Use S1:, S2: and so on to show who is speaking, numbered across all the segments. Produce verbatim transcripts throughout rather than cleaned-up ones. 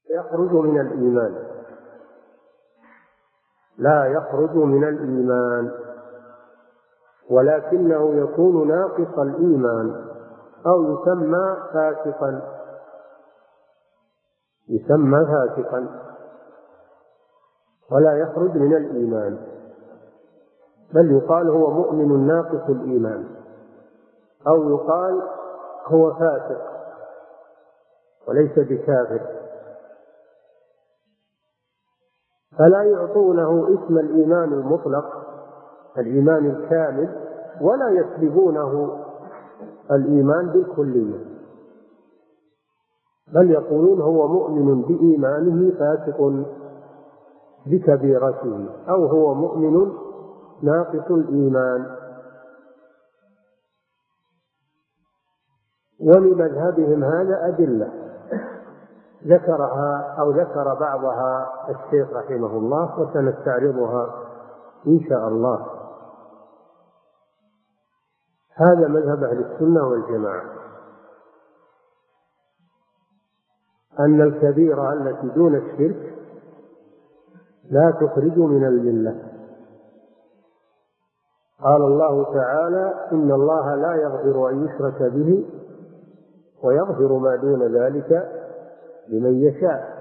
S1: يخرج من الإيمان، لا يخرج من الإيمان، ولكنه يكون ناقص الإيمان أو يسمى فاسقا، يسمى فاسقا ولا يخرج من الإيمان، بل يقال هو مؤمن ناقص الإيمان، أو يقال هو فاسق وليس بكافر. فلا يعطونه اسم الإيمان المطلق، الإيمان الكامل، ولا يسلبونه الإيمان بالكلية، بل يقولون هو مؤمن بإيمانه فاسق بكبيرته، أو هو مؤمن ناقص الإيمان. ولمذهبهم هذا أدلة ذكرها أو ذكر بعضها الشيخ رحمه الله، وسنستعرضها إن شاء الله. هذا مذهب أهل السنة والجماعة، أن الكبيرة التي دون الشرك لا تخرج من الملة. قال الله تعالى: إن الله لا يغفر أن يشرك به ويغفر ما دون ذلك لمن يشاء.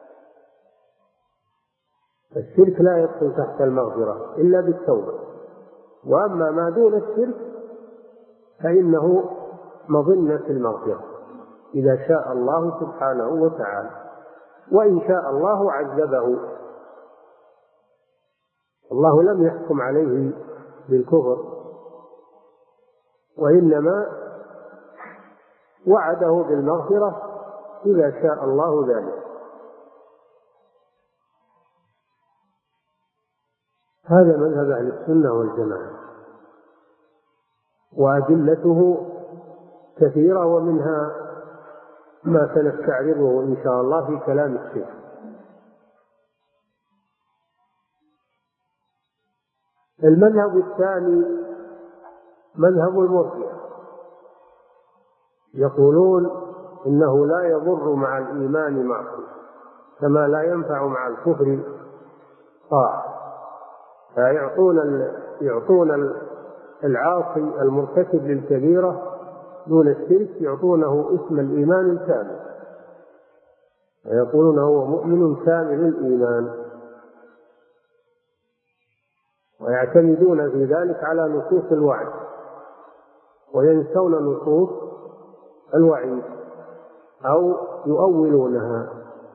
S1: الشرك لا يدخل تحت المغفرة إلا بالتوبة، وأما ما دون الشرك فإنه مظنة المغفرة إذا شاء الله سبحانه وتعالى، وإن شاء الله عذبه. الله لم يحكم عليه بالكفر، وإنما وعده بالمغفرة إذا شاء الله ذلك. هذا مذهب أهل السنة والجماعة، وأدلته كثيرة، ومنها ما سنستعرضه إن شاء الله في كلام الشيخ. المذهب الثاني مذهب المرجئة، يقولون إنه لا يضر مع الإيمان معصية كما لا ينفع مع الكفر طاعة، فيعطون يعطون العاصي المرتكب للكبيرة دون الشرك يعطونه اسم الإيمان الكامل، ويقولون هو مؤمن كامل الإيمان، ويعتمدون في ذلك على نصوص الوعد وينسون نصوص الوعيد أو يؤولونها.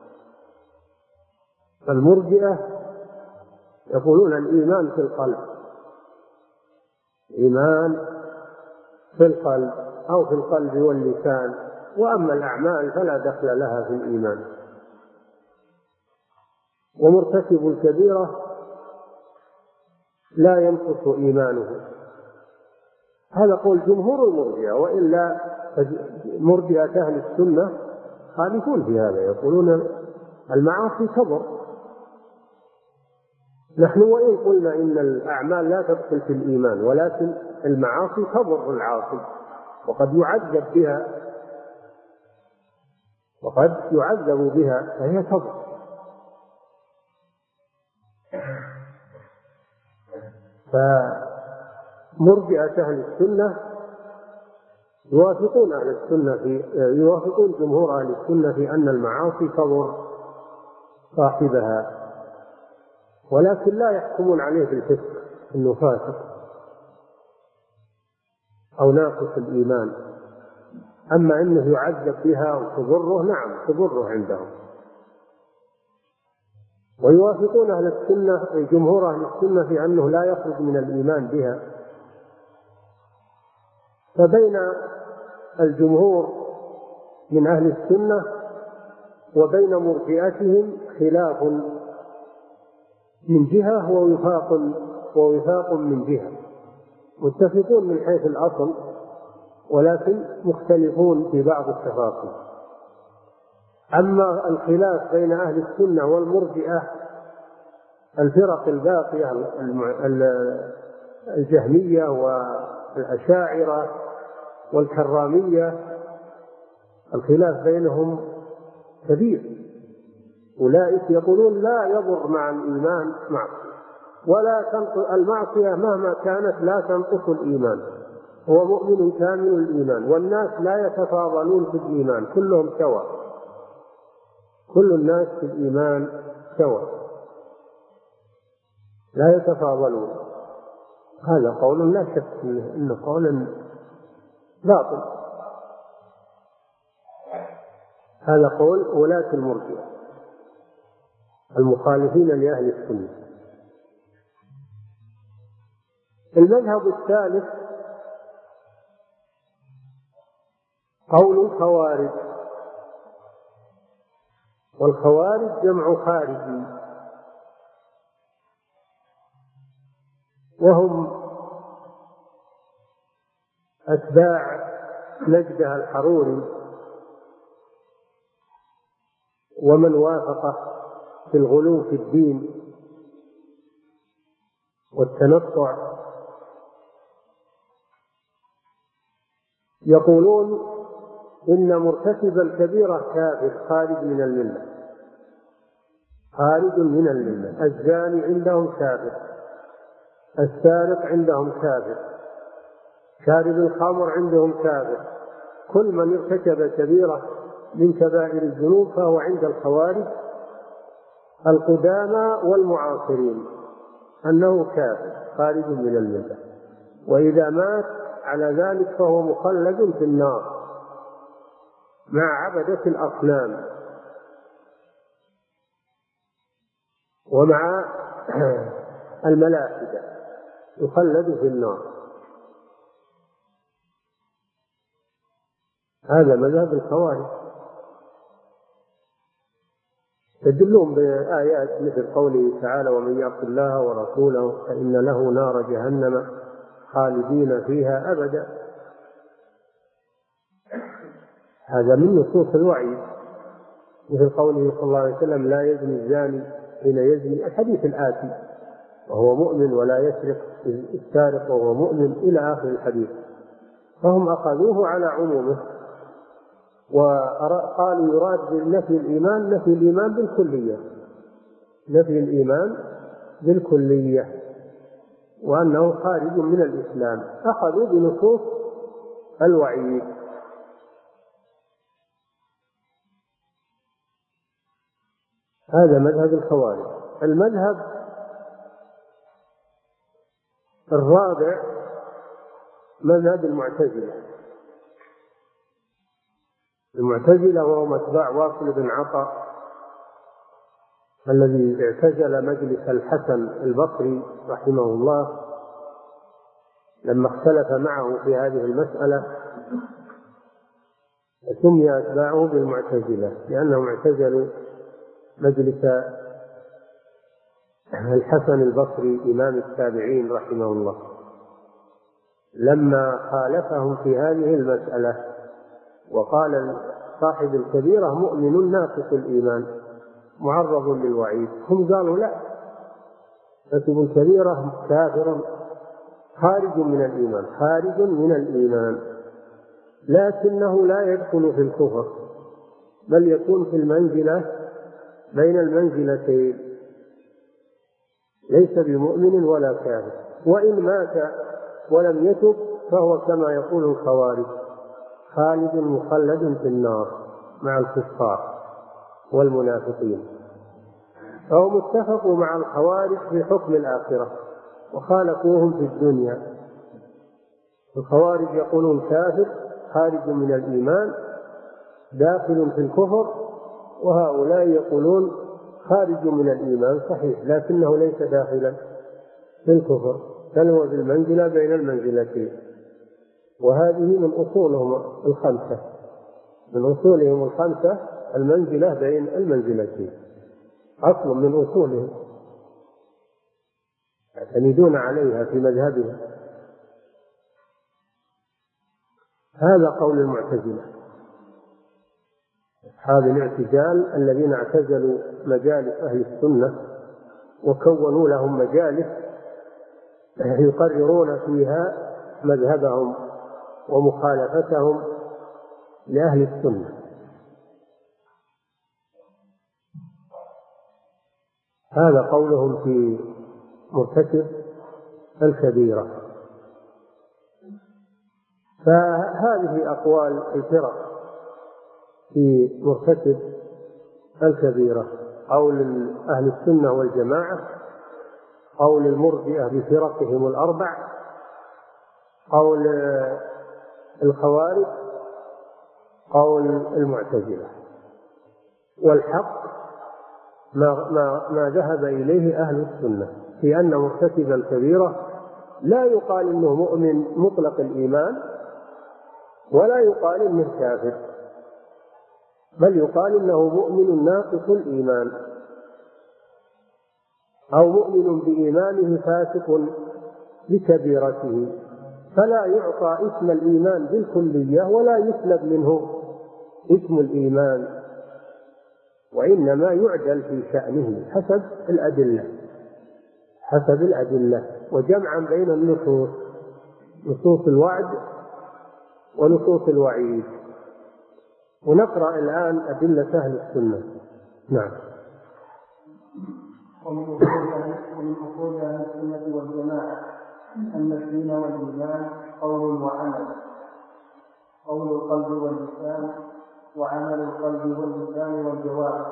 S1: فالمرجئة يقولون الإيمان في القلب، إيمان في القلب أو في القلب واللسان، وأما الأعمال فلا دخل لها في الإيمان. ومرتكب الكبيرة لا ينقص إيمانه، هذا قول جمهور المرجئة، وإلا مرجئة أهل السنة خالفون في هذا، يقولون المعاصي كبر. نحن وإن قلنا إن الأعمال لا تدخل في الإيمان، ولكن المعاصي تضر العاصي وقد يعذب بها، وقد يعذب بها فهي تضر. فمرجئة أهل السنة يوافقون أهل السنة في يوافقون جمهور أهل السنة في أن المعاصي تضر صاحبها، ولكن لا يحكمون عليه بالفسق إنه فاسق أو ناقص الإيمان. أما إنه يعذب بها وتضره، نعم تضره عندهم. ويوافقون أهل السنة جمهور أهل السنة في أنه لا يخرج من الإيمان بها. فبين الجمهور من أهل السنة وبين مرجئتهم خلاف من جهة ووفاق ووفاق من جهة، متفقون من حيث الأصل ولكن مختلفون في بعض التفاصيل. أما الخلاف بين أهل السنة والمرجئة الفرق الباقية الجهمية والأشاعرة والكرامية، الخلاف بينهم كبير، أولئك يقولون لا يضر مع الإيمان معصية، ولا تنقص المعصية مهما كانت لا تنقص الإيمان، هو مؤمن كامل الإيمان. والناس لا يتفاضلون في الإيمان، كلهم سواء، كل الناس في الإيمان سواء لا يتفاضلون. هذا قول لا شك إنه قول باطل، هذا قول ولاة المرجئة المخالفين لأهل السنة. المذهب الثالث قول الخوارج، والخوارج جمع خارجي، وهم أتباع نجده الحروري ومن وافقه في الغلو في الدين والتنطع. يقولون إن مرتكب الكبيرة كافر خارج من الملة، خارج من الملة. الزاني عندهم كافر، السارق عندهم كافر، شارب الخمر عندهم كافر. كل من ارتكب كبيرة من كبائر الذنوب فهو عند الخوارج القدامى والمعاصرين أنه كافر خارج من الملة، وإذا مات على ذلك فهو مخلد في النار مع عبدة الأصنام ومع الملائكة، يخلد في النار. هذا مذهب الخوارج. يدلون بآيات مثل قوله تعالى: ومن يعص الله ورسوله فإن له نار جهنم خالدين فيها أبدا. هذا من نصوص الوعيد، مثل قوله صلى الله عليه وسلم: لا يزني الزاني حين يزني، الحديث الآتي، وهو مؤمن، ولا يسرق السارق وهو مؤمن، إلى آخر الحديث. فهم أخذوه على عمومه، وقالوا يراد بنفي الإيمان نفي الإيمان بالكلية، نفي الإيمان بالكلية، وأنه خارج من الإسلام. أخذوا بنصوص الوعيد. هذا مذهب الخوارج. المذهب الرابع مذهب المعتزلة. المعتزلة وهم أتباع واصل بن عطاء الذي اعتزل مجلس الحسن البصري رحمه الله لما اختلف معه في هذه المسألة، سمي أتباعه بالمعتزلة لأنهم اعتزلوا مجلس الحسن البصري إمام التابعين رحمه الله لما خالفهم في هذه المسألة، وقال صاحب الكبيرة مؤمن ناقص الإيمان معرض للوعيد. هم قالوا لا، مرتكب الكبيرة كافر خارج من الإيمان، خارج من الإيمان، لكنه لا يدخل في الكفر، بل يكون في المنزلة بين المنزلتين، ليس بمؤمن ولا كافر. وإن مات ولم يتب فهو كما يقول الخوارج خالد مخلد في النار مع الكفار والمنافقين. فهم اتفقوا مع الخوارج في حكم الآخرة وخالفوهم في الدنيا. الخوارج يقولون كافر خارج من الإيمان داخل في الكفر، وهؤلاء يقولون خارج من الإيمان صحيح لكنه ليس داخلا في الكفر، بل هو بالمنزلة بين المنزلتين. وهذه من أصولهم الخمسة، من أصولهم الخمسة المنزلة بين المنزلتين، أصل من أصولهم يعتمدون عليها في مذهبهم. هذا قول المعتزلة أصحاب الاعتزال الذين اعتزلوا مجالس أهل السنة وكونوا لهم مجالس يقررون فيها مذهبهم ومخالفتهم لأهل السنة. هذا قولهم في مرتكب الكبيرة. فهذه أقوال الفرق في مرتكب الكبيرة: قول أهل السنة والجماعة، قول المرجئة بفرقهم الأربع، قول الخوارج، قول المعتزلة. والحق ما, ما, ما ذهب إليه أهل السنة في أن مرتكب الكبيرة لا يقال إنه مؤمن مطلق الإيمان ولا يقال إنه كافر، بل يقال إنه مؤمن ناقص الإيمان أو مؤمن بإيمانه فاسق بكبيرته، فلا يعطى اسم الإيمان بالكلية ولا يسلب منه اسم الإيمان، وإنما يعدل في شأنه حسب الأدلة حسب الأدلة وجمعا بين النصوص، نصوص الوعد ونصوص الوعيد. ونقرأ الآن أدلة أهل السنة. نعم.
S2: ومن أصول أهل السنة والجماعة أن الدين والإيمان قول وعمل، قول القلب واللسان، وعمل القلب واللسان والجوارح.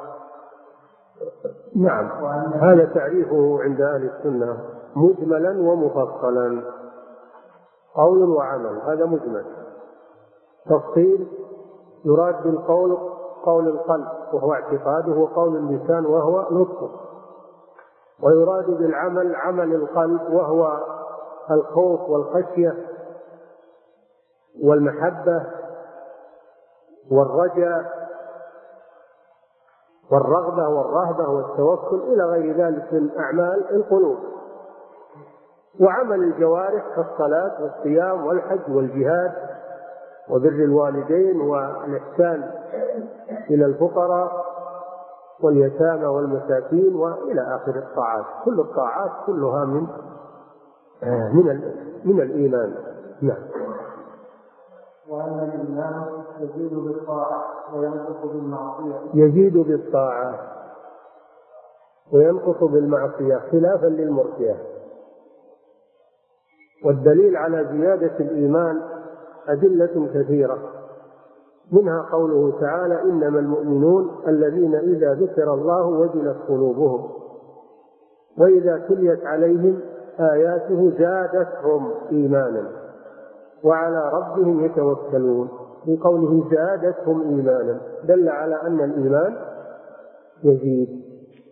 S1: نعم، هذا تعريفه عند أهل السنة مجملا ومفصلا. قول وعمل هذا مجمل، تفصيل يراد بالقول قول القلب وهو اعتقاده، وقول اللسان وهو نطقه، ويراد بالعمل عمل القلب وهو الخوف والخشية والمحبة والرجاء والرغبة والرهبة والتوكل إلى غير ذلك من أعمال القلوب. وعمل الجوارح كالصلاة والصيام والحج والجهاد وبر الوالدين والإحسان إلى الفقراء واليتامى والمساكين وإلى آخر الطاعات. كل الطاعات كلها من من من الإيمان. نعم.
S2: وأن الإيمان يزيد بالطاعة وينقص بالمعصية
S1: يزيد بالطاعة وينقص بالمعصية خلافا للمرجئة. والدليل على زيادة الإيمان أدلة كثيرة، منها قوله تعالى: إنما المؤمنون الذين إذا ذكر الله وجلت قلوبهم وإذا تليت عليهم آياته زادتهم إيمانا وعلى ربهم يتوكلون. في قوله زادتهم إيمانا دل على أن الإيمان يزيد.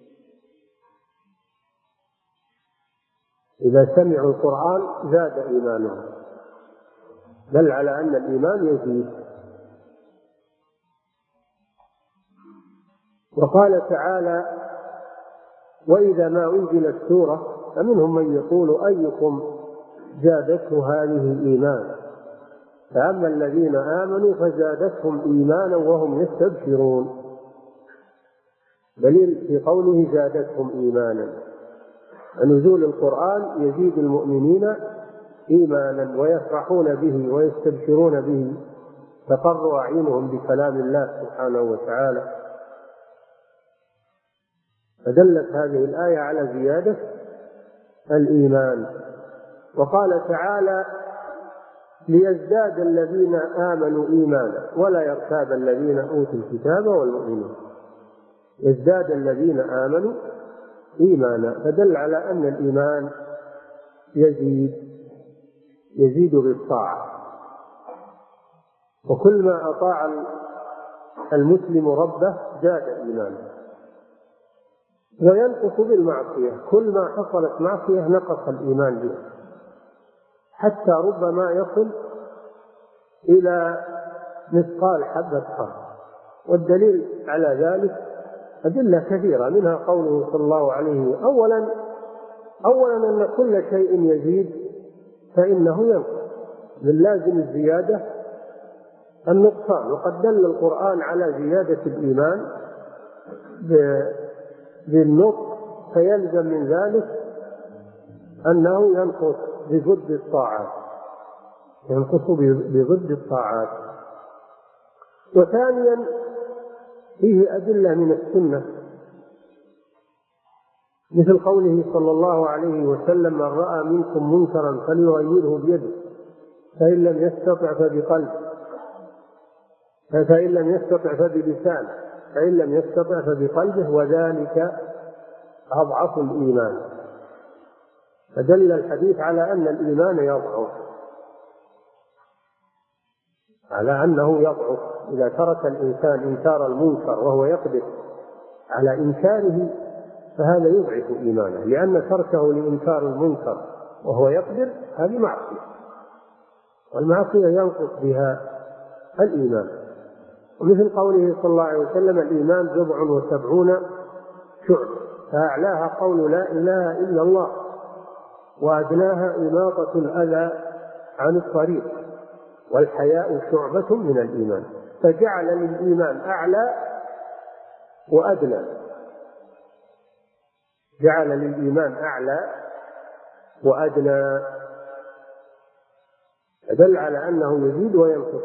S1: إذا سمعوا القرآن زاد إيمانهم، دل على أن الإيمان يزيد. وقال تعالى: وإذا ما أنزلت سورة فمنهم من يقول أيكم زادته هذه إيمان، فأما الذين آمنوا فزادتهم إيمانا وهم يستبشرون. دليل في قوله زادتهم إيمانا، نزول القرآن يزيد المؤمنين إيمانا ويفرحون به ويستبشرون به، تقر أعينهم بكلام الله سبحانه وتعالى. فدلت هذه الآية على زيادة الإيمان. وقال تعالى: ليزداد الذين آمنوا إيمانا ولا يرتاب الذين أوتوا الكتاب والمؤمنون. يزداد الذين آمنوا إيمانا، فدل على أن الإيمان يزيد يزيد بالطاعة. وكل ما أطاع المسلم ربه زاد إيمانه. وينقص بالمعصية، كل ما حصلت معصية نقص الإيمان به، حتى ربما يصل إلى مثقال حبة خردل. والدليل على ذلك أدلة كثيرة، منها قوله صلى الله عليه وسلم: أولا أولا أن كل شيء يزيد فإنه ينقص، من لازم الزيادة النقصان. وقد دل القرآن على زيادة الإيمان بالنطق، فيلزم من ذلك أنه ينقص بضد الطاعات ينقص بضد الطاعات. وثانيا فيه أدلة من السنة مثل قوله صلى الله عليه وسلم: من رأى منكم منكرا فليغيره بيده، فإن لم يستطع فبقلبه، فإن لم يستطع فبلسانه، فإن لم يستطع فبقلبه، وذلك أضعف الإيمان. فدل الحديث على أن الإيمان يضعف، على أنه يضعف إذا ترك الإنسان إنكار المنكر وهو يقدر على إنكاره، فهذا يضعف إيمانه، لأن تركه لإنكار المنكر وهو يقدر هذه معصية، والمعصية ينقص بها الإيمان. ومثل قوله صلى الله عليه وسلم: الإيمان بضع وسبعون شعبة، فأعلاها قول لا إله إلا الله، وأدناها إماطة الأذى عن الطريق، والحياء شعبة من الإيمان. فجعل للإيمان أعلى وأدنى، جعل للإيمان أعلى وأدنى، دل على أنه يزيد وينقص.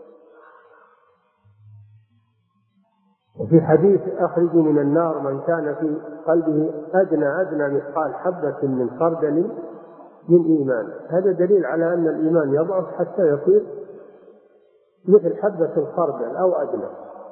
S1: وفي حديث: أخرجوا من النار من كان في قلبه أدنى أدنى مثقال حبة من خردل من إيمان. هذا دليل على أن الإيمان يضعف حتى يصير مثل حبة الخردل أو أدنى.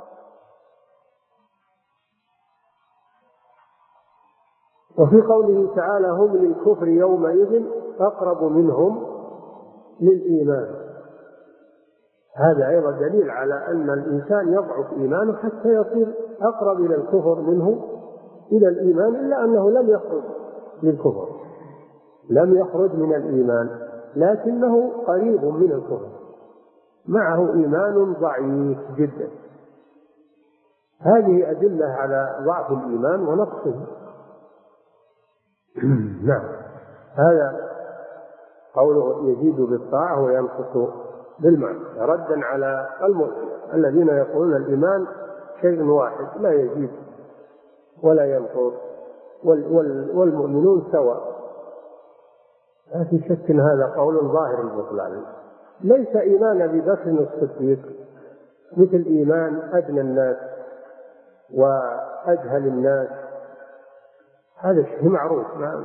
S1: وفي قوله تعالى: هم للكفر يومئذ أقرب منهم للإيمان، هذا أيضا دليل على أن الإنسان يضعف إيمانه حتى يصير أقرب إلى الكفر منه إلى الإيمان، إلا أنه لم يخرج للكفر، لم يخرج من الإيمان، لكنه قريب من الكفر، معه إيمان ضعيف جدا. هذه أدلة على ضعف الإيمان ونقصه. نعم، هذا قوله يزيد بالطاعة وينقص بالمعصية، ردا على المرجئة الذين يقولون الإيمان شيء واحد لا يزيد ولا ينقص، والمؤمنون سواء. لا في شك إن هذا قول ظاهر البطلان. ليس إيمان أبي بكر الصديق مثل إيمان أدنى الناس وأجهل الناس، هذا شيء معروف.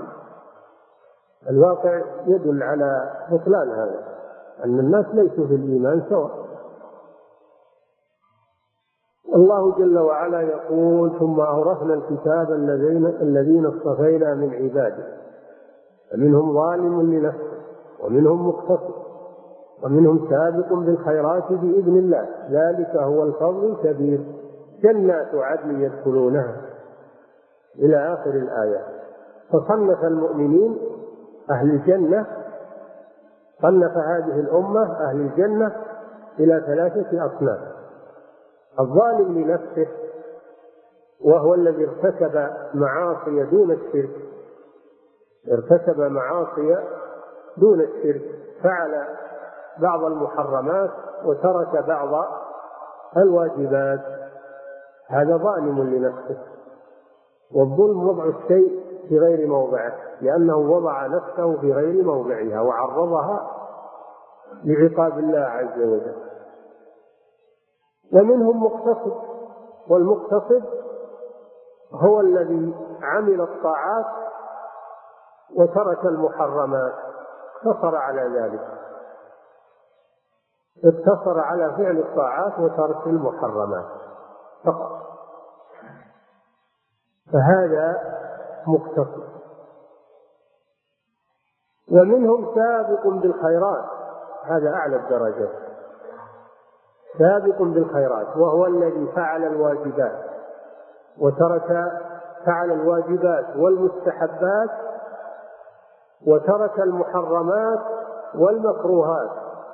S1: الواقع يدل على بطلان هذا، أن الناس ليسوا في الإيمان سواء. الله جل وعلا يقول: ثم أورثنا الكتاب الذين الذين اصطفينا من عباده فمنهم ظالم لنفسه ومنهم مقتصد ومنهم سابق بالخيرات بإذن الله، ذلك هو الفضل الكبير، جنات عدن يدخلونها إلى آخر الآية. فصنف المؤمنين أهل الجنة، صنف هذه الأمة أهل الجنة إلى ثلاثة أصناف: الظالم لنفسه، وهو الذي ارتكب معاصي دون الشرك، ارتكب معاصي دون الشرك، فعل بعض المحرمات وترك بعض الواجبات، هذا ظالم لنفسه. والظلم وضع الشيء في غير موضعه، لأنه وضع نفسه في غير موضعها وعرضها لعقاب الله عز وجل. ومنهم مقتصد، والمقتصد هو الذي عمل الطاعات وترك المحرمات، اقتصر على ذلك، اقتصر على فعل الطاعات وترك المحرمات فقط، فهذا مقتصد. ومنهم سابق بالخيرات، هذا أعلى الدرجات، سابق بالخيرات، وهو الذي فعل الواجبات وترك فعل الواجبات والمستحبات وترك المحرمات والمكروهات،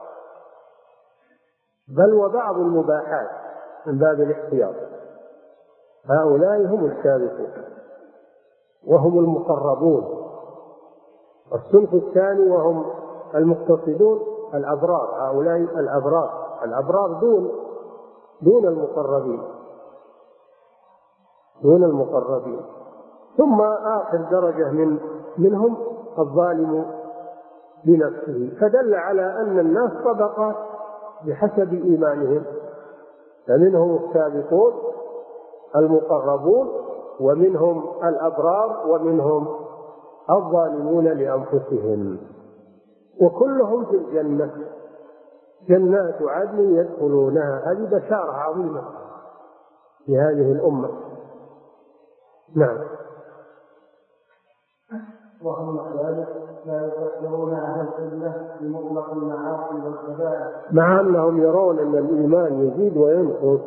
S1: بل وبعض المباحات من باب الاحتياط. هؤلاء هم السابقون وهم المقربون. الصنف الثاني وهم المقتصدون الأبرار، هؤلاء الأبرار، الأبرار دون دون المقربين، دون المقربين. ثم آخر درجة من منهم الظالم لنفسه، فدل على أن الناس طبقات بحسب إيمانهم، فمنهم السابقون المقربون ومنهم الأبرار ومنهم الظالمون لأنفسهم، وكلهم في الجنة، جنات عدن يدخلونها. هذه بشارة عظيمة في هذه الأمة. نعم.
S2: وهم ذلك لا يفكرون أهل القبلة بمطلق المعاصي والكبائر،
S1: مع أنهم يرون أن الإيمان يزيد وينقص،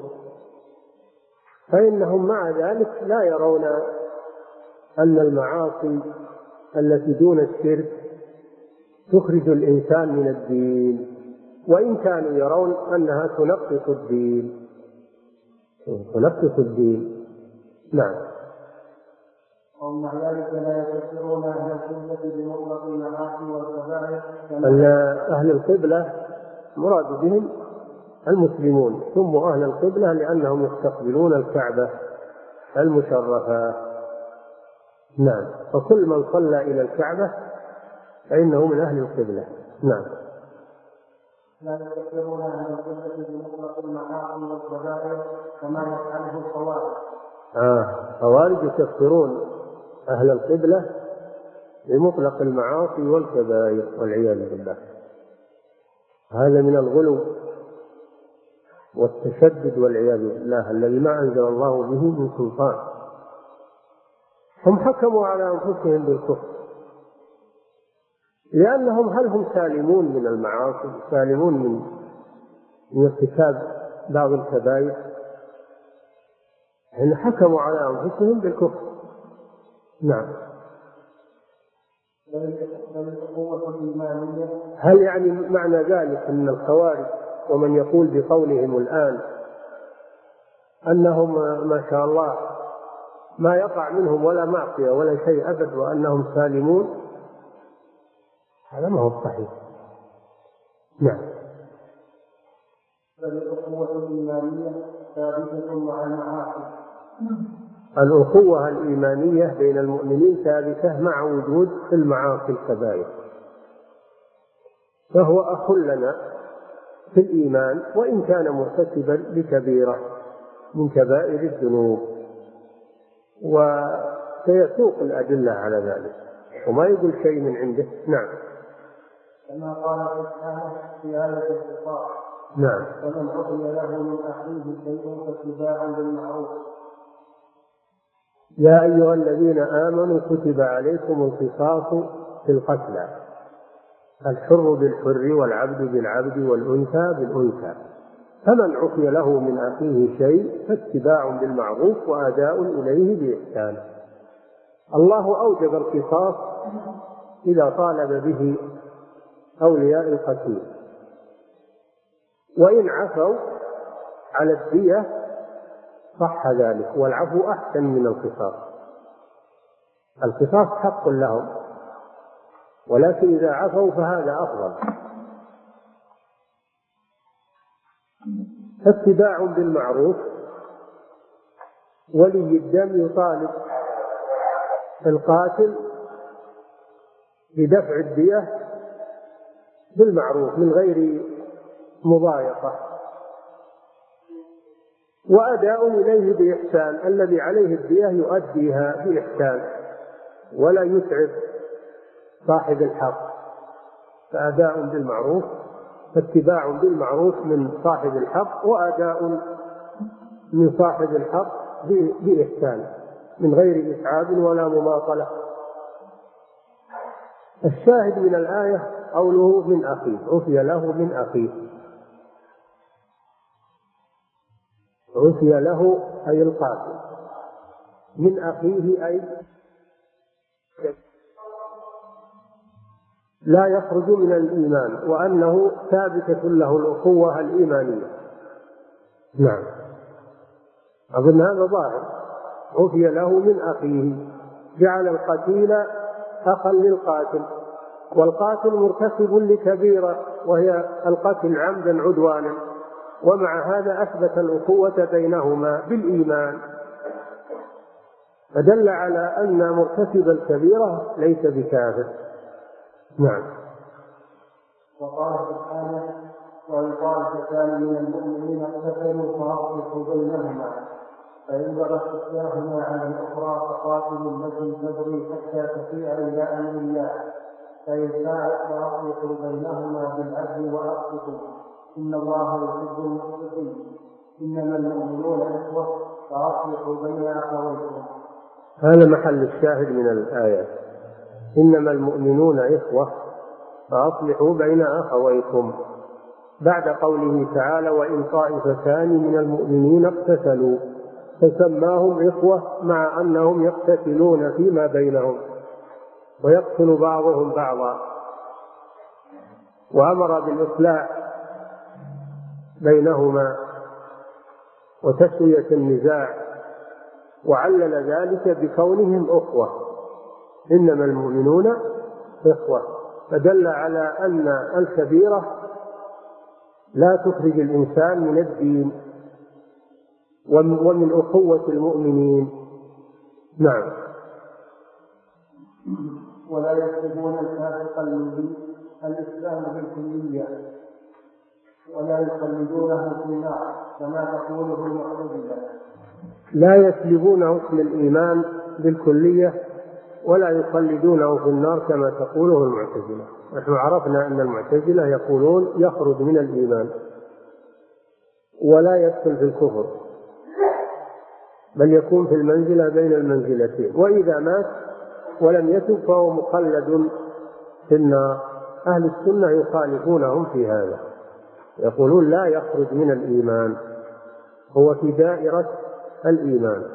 S1: فإنهم مع ذلك لا يرون أن المعاصي التي دون الشرك تخرج الإنسان من الدين، وإن كانوا يرون أنها تنقص الدين تنقص الدين. نعم.
S2: ومع ذلك لا يفكرون أهل القبلة بمطلق المعاصي والكبائر.
S1: أهل القبلة مراد بهم المسلمون، سموا أهل القبلة لأنهم يستقبلون الكعبة المشرفة. نعم. فكل من صلى إلى الكعبة فإنه من أهل القبلة. نعم.
S2: لا يفكرون أهل القبلة بمطلق المعاصي والكبائر كما يفعله الخوارج.
S1: آه خوارج يكفرون أهل القبلة بمطلق المعاصي والكبائر والعياذ بالله. هذا من الغلو والتشدد والعياذ بالله الذي ما أنزل الله به من سلطان. هم حكموا على أنفسهم بالكفر لأنهم هل هم سالمون من المعاصي، سالمون من من ارتكاب بعض الكبائر؟ هم حكموا على أنفسهم بالكفر. نعم. هل يعني معنى ذلك أن الخوارج ومن يقول بقولهم الآن أنهم ما شاء الله ما يقع منهم ولا معصية ولا شيء أبد وأنهم سالمون؟ هذا ما هو صحيح. نعم.
S2: فالأخوة الإيمانية ثابتة مع المعاصي.
S1: الأخوة الإيمانية بين المؤمنين ثابتة مع وجود المعاصي الكبائر، فهو أخ لنا في الإيمان وإن كان مرتكبا لكبيرة من كبائر الذنوب، وسيسوق الأدلة على ذلك وما يقول شيء من عنده. نعم.
S2: كما قال سبحانه في آية الخطاب.
S1: نعم.
S2: ومن عطي له من أخيه شيء فاتباع بالمعروف.
S1: يا أيها الذين آمنوا كتب عليكم القصاص في القتلى، الحر بالحر والعبد بالعبد والأنثى بالأنثى، فمن عفي له من أخيه شيء فاتباع بالمعروف وأداء إليه بإحسان. الله أوجب القصاص إذا طالب به أولياء القتيل، وإن عفوا على الدية صح ذلك، والعفو أحسن من القصاص. القصاص حق لهم، ولكن إذا عفوا فهذا أفضل. فاتباع بالمعروف، ولي الدم يطالب القاتل بدفع الدية بالمعروف من غير مضايقة، وأداء إليه بإحسان، الذي عليه الدية يؤديها بإحسان ولا يتعب صاحب الحق. فأداء بالمعروف، فاتباع بالمعروف من صاحب الحق، وأداء من صاحب الحق بإحسان من غير إتعاب ولا مماطلة. الشاهد من الآية قوله من أخيه، عفي له من أخيه، عفي له أي القاتل، من أخيه أي لا يخرج من الإيمان، وأنه ثابتة له الأخوة الإيمانية. نعم. أظن هذا ظاهر. عفي له من أخيه، جعل القتيل أخا للقاتل، والقاتل مرتكب لكبيرة وهي القتل عمدا عدوانا، ومع هذا أثبت الأخوة بينهما بالإيمان، فدل على أن مرتكب الكبيرة ليس بكافر. نعم.
S2: وقال سبحانه وإن طائفتان من المؤمنين اقتتلوا فأصلحوا بينهما فإن بغت إحداهما على الأخرى فقاتلوا التي تبغي حتى تفيء إلى أمر الله، فإن فاءت فأصلحوا بينهما بالعدل وأقسطوا إن الله يحب المقسطين. إنما المؤمنون إخوة فأصلحوا بين أخويكم.
S1: هذا محل الشاهد من الآية، إنما المؤمنون إخوة فأصلحوا بين أخويكم، بعد قوله تعالى وإن طائفتان من المؤمنين اقتتلوا، فسماهم إخوة مع أنهم يقتتلون فيما بينهم ويقتل بعضهم بعضا، وأمر بالإصلاح بينهما وتسوية النزاع، وعلل ذلك بكونهم أخوة، إنما المؤمنون إخوة، فدل على أن الكبيرة لا تخرج الإنسان من الدين ومن أخوة المؤمنين. نعم.
S2: ولا يكتبون الفاسق المبين الإسلام بالكلية ولا يخلدونه في النار كما تقوله المعتزلة.
S1: لا يسلبونه اسم الإيمان بالكلية ولا يخلدونه في النار كما تقوله المعتزلة. نحن عرفنا أن المعتزلة يقولون يخرج من الإيمان ولا يدخل في الكفر، بل يكون في المنزلة بين المنزلتين، وإذا مات ولم يتب فهو مخلد في النار. أهل السنة يخالفونهم في هذا، يقولون لا يخرج من الإيمان، هو في دائرة الإيمان،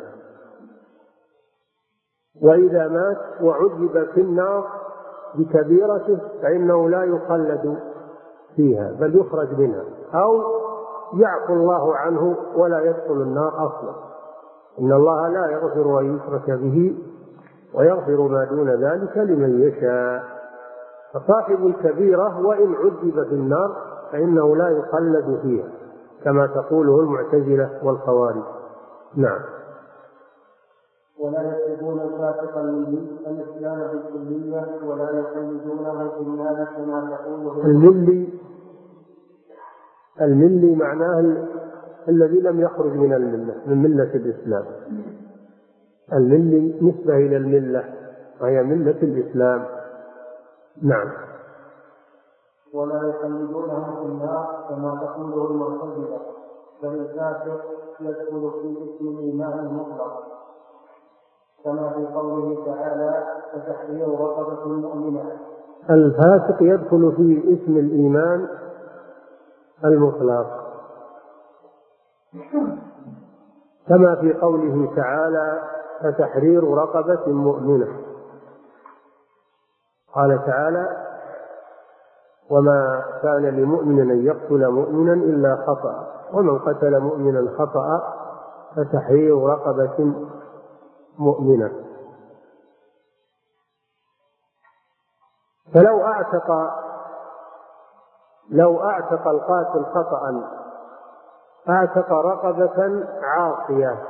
S1: وإذا مات وعذب في النار بكبيرته فإنه لا يخلد فيها بل يخرج منها، أو يعفو الله عنه ولا يدخل النار أصلا. إن الله لا يغفر أن يشرك به ويغفر ما دون ذلك لمن يشاء. فصاحب الكبيرة وإن عذب في النار فإنه لا يخلد فيها كما تقوله المعتزلة والخوارج. نعم.
S2: ولا يكتبون الفاسق الملي الإسلام بالكلية ولا يخلدونه في النار كما تقوله
S1: الملي. الملي معناه الذي لم يخرج من الملة، من ملة الإسلام. الملي نسبة إلى الملة وهي ملة الإسلام. نعم.
S2: ولا يخلدونه في النار كما تقوله المعتزلة، فالفاسق يدخل في اسم الإيمان المطلق كما في قوله تعالى فتحرير رقبة مؤمنة.
S1: الفاسق يدخل في اسم الإيمان المطلق كما في قوله تعالى فتحرير رقبة مؤمنة. قال تعالى وما كان لمؤمن أن يقتل مؤمنا إلا خطأ ومن قتل مؤمنا خطأ فتحرير رقبة مؤمنة. فلو أعتق لو أعتق القاتل خطأ أعتق رقبة عاصية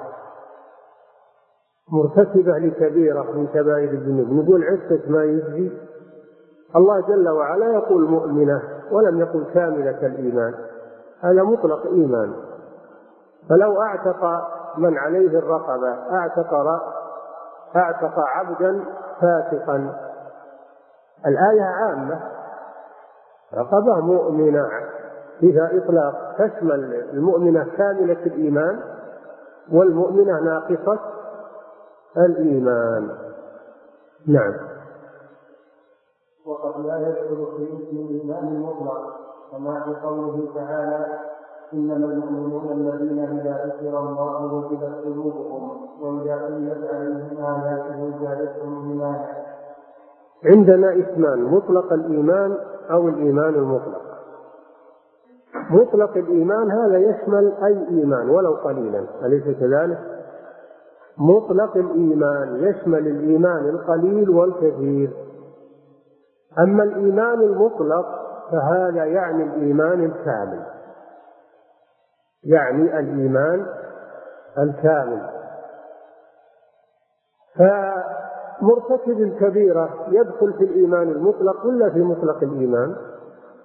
S1: مرتكبة لكبيرة من كبائر الذنوب، نقول عتق ما يجزي؟ الله جل وعلا يقول مؤمنة ولم يقل كاملة الإيمان، هذا مطلق إيمان. فلو أعتق من عليه الرقبة أعتق أعتق عبدا فاسقا، الآية عامة، رقبة مؤمنة فيها إطلاق تشمل المؤمنة كاملة الإيمان والمؤمنة ناقصة الإيمان. نعم.
S2: وقد لا يدخل في اسم الإيمان المطلق كما في قوله تعالى إنما المؤمنون الذين إذا ذكر الله وجلت قلوبهم وإذا تليت عليهم آياته زادتهم إيمانا.
S1: عندنا اسمان، مطلق الإيمان أو الإيمان المطلق. مطلق الإيمان هذا يشمل أي إيمان ولو قليلا، أليس كذلك؟ مطلق الإيمان يشمل الإيمان القليل والكثير. أما الإيمان المطلق فهذا يعني الإيمان الكامل، يعني الإيمان الكامل. فمرتكب الكبيرة يدخل في الإيمان المطلق ولا في مطلق الإيمان؟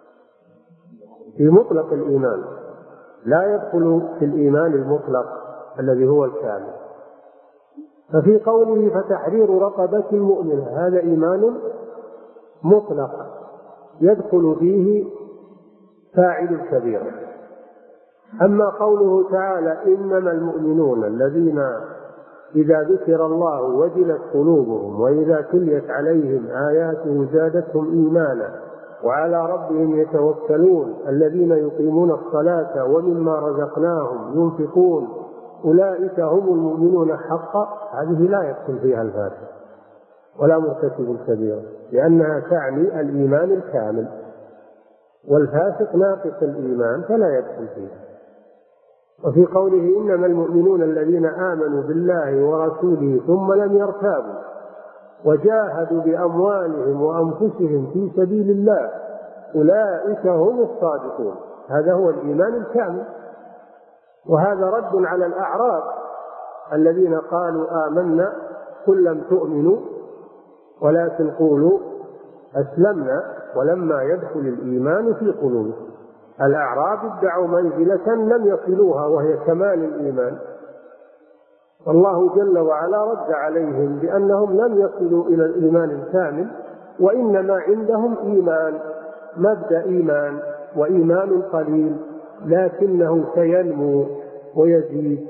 S1: في مطلق الإيمان، لا يدخل في الإيمان المطلق الذي هو الكامل. ففي قوله فتحرير رقبة مؤمنة هذا إيمان مطلق يدخل فيه فاعل الكبيرة. أما قوله تعالى إنما المؤمنون الذين إذا ذكر الله وجلت قلوبهم وإذا تليت عليهم آياته زادتهم إيمانا وعلى ربهم يتوكلون الذين يقيمون الصلاة ومما رزقناهم ينفقون أولئك هم المؤمنون حقا، هذه لا يدخل فيها الفاسق ولا مرتكب الكبيرة لأنها تعني الإيمان الكامل، والفاسق ناقص الإيمان فلا يدخل فيها. وفي قوله إنما المؤمنون الذين آمنوا بالله ورسوله ثم لم يرتابوا وجاهدوا بأموالهم وأنفسهم في سبيل الله أولئك هم الصادقون، هذا هو الإيمان الكامل. وهذا رد على الأعراب الذين قالوا آمنا قل لم تؤمنوا ولكن قولوا أسلمنا ولما يدخل الإيمان في قلوبكم. الأعراب ادعوا منزلة لم يصلوها وهي كمال الإيمان، والله جل وعلا رد عليهم بأنهم لم يصلوا إلى الإيمان الكامل وإنما عندهم إيمان مبدأ إيمان وإيمان قليل لكنه سينمو ويزيد.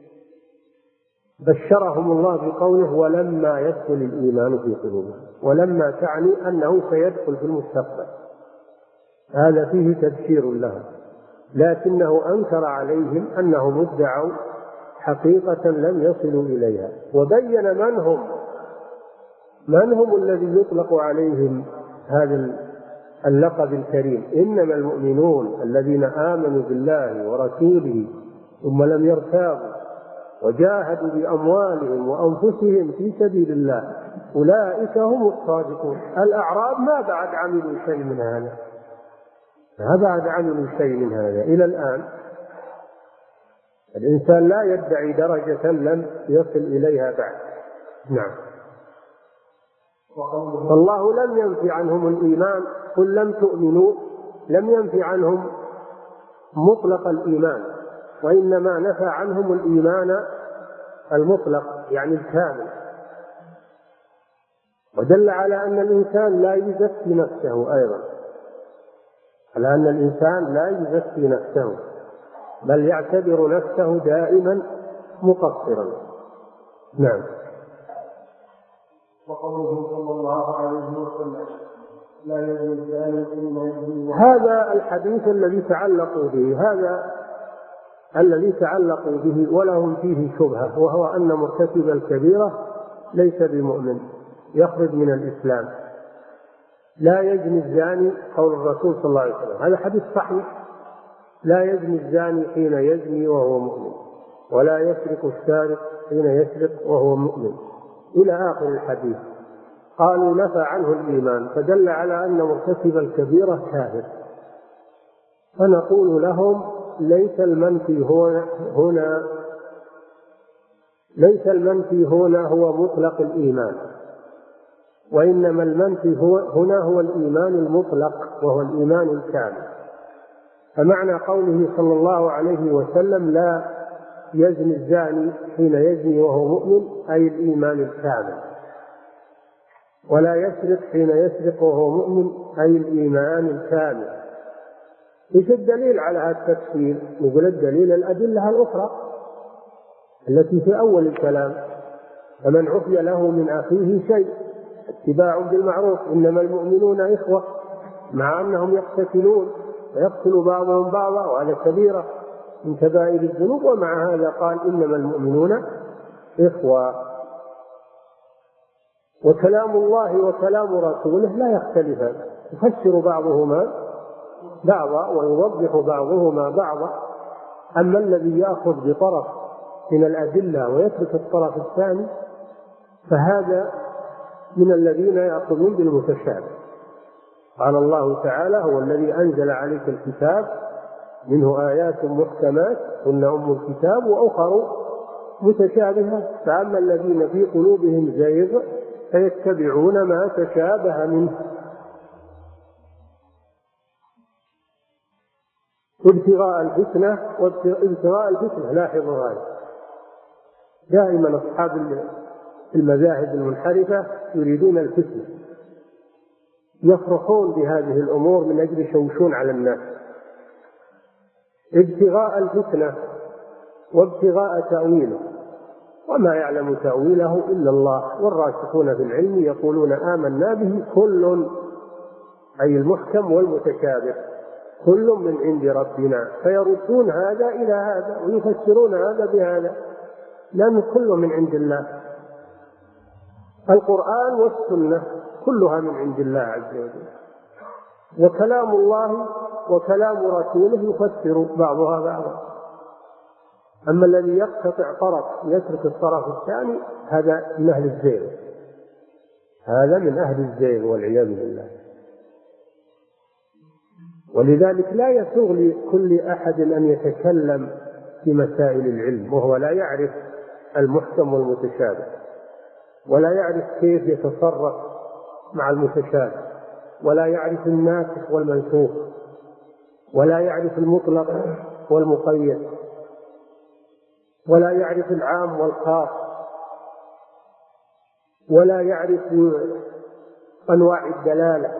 S1: بشرهم الله بقوله ولما يدخل الإيمان في قلوبهم، ولما تعني أنه سيدخل في المستقبل، هذا فيه تبشير لهم، لكنه أنكر عليهم أنهم ادعوا حقيقة لم يصلوا إليها. وبين من هم من هم الذي يطلق عليهم هذا اللقب الكريم إنما المؤمنون الذين آمنوا بالله ورسوله ثم لم يرتابوا وجاهدوا بأموالهم وأنفسهم في سبيل الله أولئك هم الصادقون. الأعراب ما بعد عملوا شيء من هذا، ما بعد عملوا شيء من هذا إلى الآن. الإنسان لا يدعي درجة لم يصل إليها بعد. نعم. فالله لم ينفي عنهم الإيمان قل لم تؤمنوا، لم ينفي عنهم مطلق الإيمان وإنما نفى عنهم الإيمان المطلق يعني الكامل، ودل على أن الإنسان لا يزكي نفسه أيضا، على أن الإنسان لا يزكي نفسه بل يعتبر نفسه دائما مقصرا. نعم.
S2: وقوله صلى الله عليه وسلم لا يزني الزاني حين يزني.
S1: هذا الحديث الذي تعلقوا به، هذا الذي تعلقوا به ولهم فيه شبهة، وهو أن مرتكب الكبيرة ليس بمؤمن يخرج من الإسلام. لا يزني الزاني قول الرسول صلى الله عليه وسلم، هذا حديث صحيح، لا يزني الزاني حين يزني وهو مؤمن ولا يسرق السارق حين يسرق وهو مؤمن إلى آخر الحديث. قالوا نفى عنه الإيمان فدل على أن مرتكب الكبيرة كافر. فنقول لهم ليس المنفي هنا ليس المنفي هنا هو مطلق الإيمان، وإنما المنفي هو هنا هو الإيمان المطلق وهو الإيمان الكامل. فمعنى قوله صلى الله عليه وسلم لا يزني الزاني حين يزني وهو مؤمن أي الإيمان الكامل، ولا يسرق حين يسرق وهو مؤمن أي الإيمان الكامل. إيش الدليل على هذا التفسير؟ نقول الدليل الأدلة الأخرى التي في أول الكلام، فمن عفي له من أخيه شيء اتباع بالمعروف إنما المؤمنون إخوة، مع أنهم يقتتلون ويقتل بعضهم بعضا وهذا كبيرة من كبائر الذنوب، ومع هذا قال إنما المؤمنون إخوة. وكلام الله وكلام رسوله لا يختلفان، يفسر بعضهما بعضا ويوضح بعضهما بعضا. أما الذي يأخذ بطرف من الأدلة ويترك الطرف الثاني فهذا من الذين يأخذون بالمتشابه. قال الله تعالى هو الذي أنزل عليك الكتاب منه آيات محكمات هن أم الكتاب وأخر متشابهات، فأما الذين في قلوبهم زيغ فيتبعون ما تشابه منه ابتغاء الفتنة وابتغاء الفتنة. لاحظوا هذا دائما أصحاب المذاهب المنحرفة يريدون الفتنة، يفرحون بهذه الأمور من أجل يشوشون على الناس ابتغاء الفتنة وابتغاء تأويله، وما يعلم تأويله إلا الله، والراسخون في العلم يقولون آمنا به كل، أي المحكم والمتشابه، كل من عند ربنا، فيردون هذا إلى هذا ويفسرون هذا بهذا، لأن كل من عند الله. القرآن والسنة كلها من عند الله عز وجل، وكلام الله وكلام رسوله يفسر بعضها بعضا. أما الذي يقتطع طرف ويترك الطرف الثاني هذا من أهل الزيغ، هذا من أهل الزيغ والعياذ بالله. ولذلك لا يسوغ لكل أحد أن يتكلم في مسائل العلم وهو لا يعرف المحكم والمتشابه، ولا يعرف كيف يتصرف مع المتشابه، ولا يعرف الناسخ والمنسوخ، ولا يعرف المطلق والمقيد، ولا يعرف العام والخاص، ولا يعرف أنواع الدلالة،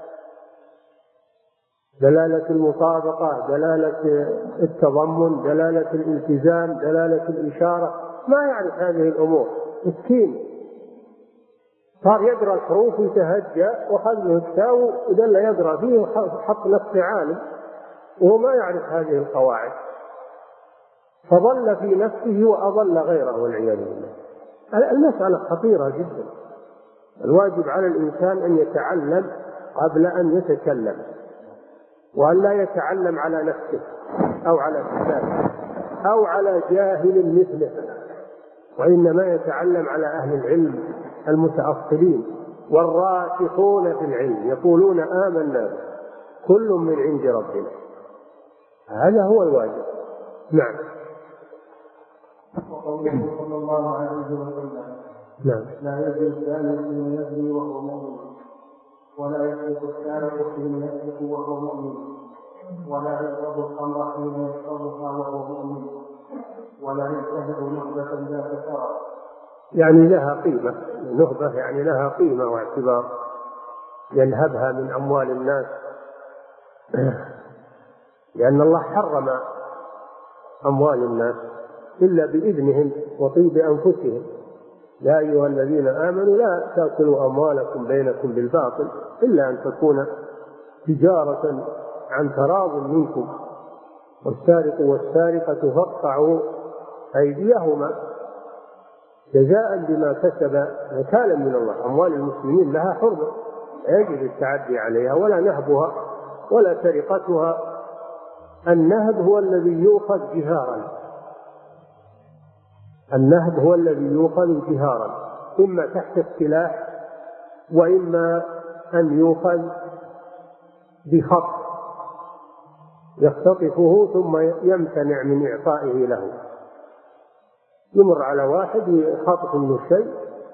S1: دلالة المطابقة، دلالة التضمن، دلالة الالتزام، دلالة الإشارة، ما يعرف هذه الأمور مسكين، صار يقرأ الحروف ويتهجى وخذ له التاو ودل يقرأ فيه وحط نفسه عالم وهو ما يعرف هذه القواعد، فضل في نفسه وأضل غيره والعياذ بالله. المسألة خطيرة جدا، الواجب على الإنسان أن يتعلم قبل أن يتكلم، وأن لا يتعلم على نفسه أو على كتابه أو على جاهل مثله، وإنما يتعلم على أهل العلم المتأصلين والراسخون في العلم يقولون آمنا كل من عند ربنا، هذا هو الواجب. نعم.
S2: وقوله صلى الله عليه وسلم
S1: نعم.
S2: لا يزني الزاني حين يزني وهو مؤمن، ولا يسرق السارق حين يسرق وهو مؤمن، ولا يشرب الخمر حين يشربها وهو مؤمن، ولا ينتهب نهبة ذات شرف.
S1: يعني لها قيمة، نهبة يعني لها قيمة واعتبار، ينهبها من أموال الناس، لأن الله حرم أموال الناس إلا بإذنهم وطيب أنفسهم. يا أيها الذين آمنوا لا تأكلوا أموالكم بينكم بالباطل إلا أن تكون تجارة عن تراض منكم، والسارق والسارقة فاقطعوا أيديهما جزاء بما كسب نكالا من الله. أموال المسلمين لها حرمة يجب التعدي عليها ولا نهبها ولا سرقتها. النهب هو الذي يؤخذ جهارا، النهب هو الذي يؤخذ جهارا، إما تحت السلاح وإما أن يؤخذ بخط يختطفه ثم يمتنع من إعطائه له، يمر على واحد يخاطف منه الشيء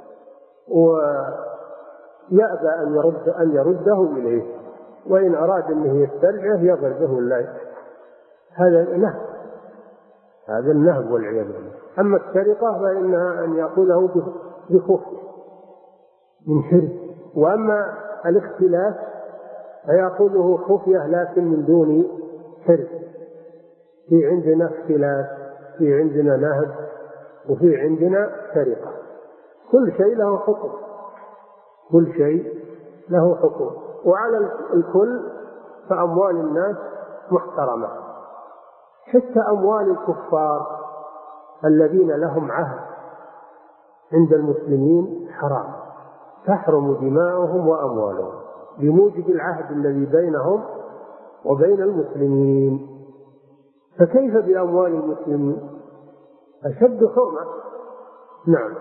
S1: ويأبى أن يرد أن يرده إليه، وإن أراد أنه يسترجعه يضربه الله. هذا نهب، هذا النهب والعياذ بالله. أما السرقة فإنها أن يأخذه بخفية من شرك، وأما الاختلاس فيأخذه خفية لكن من دون شرك. في عندنا اختلاس، في عندنا نهب، وفي عندنا سرقة، كل شيء له حكم، كل شيء له حكم، وعلى الكل فأموال الناس محترمة، حتى أموال الكفار الذين لهم عهد عند المسلمين حرام، تحرم دماؤهم وأموالهم بموجب العهد الذي بينهم وبين المسلمين. فكيف بأموال المسلمين؟ أشد حرمة. نعم.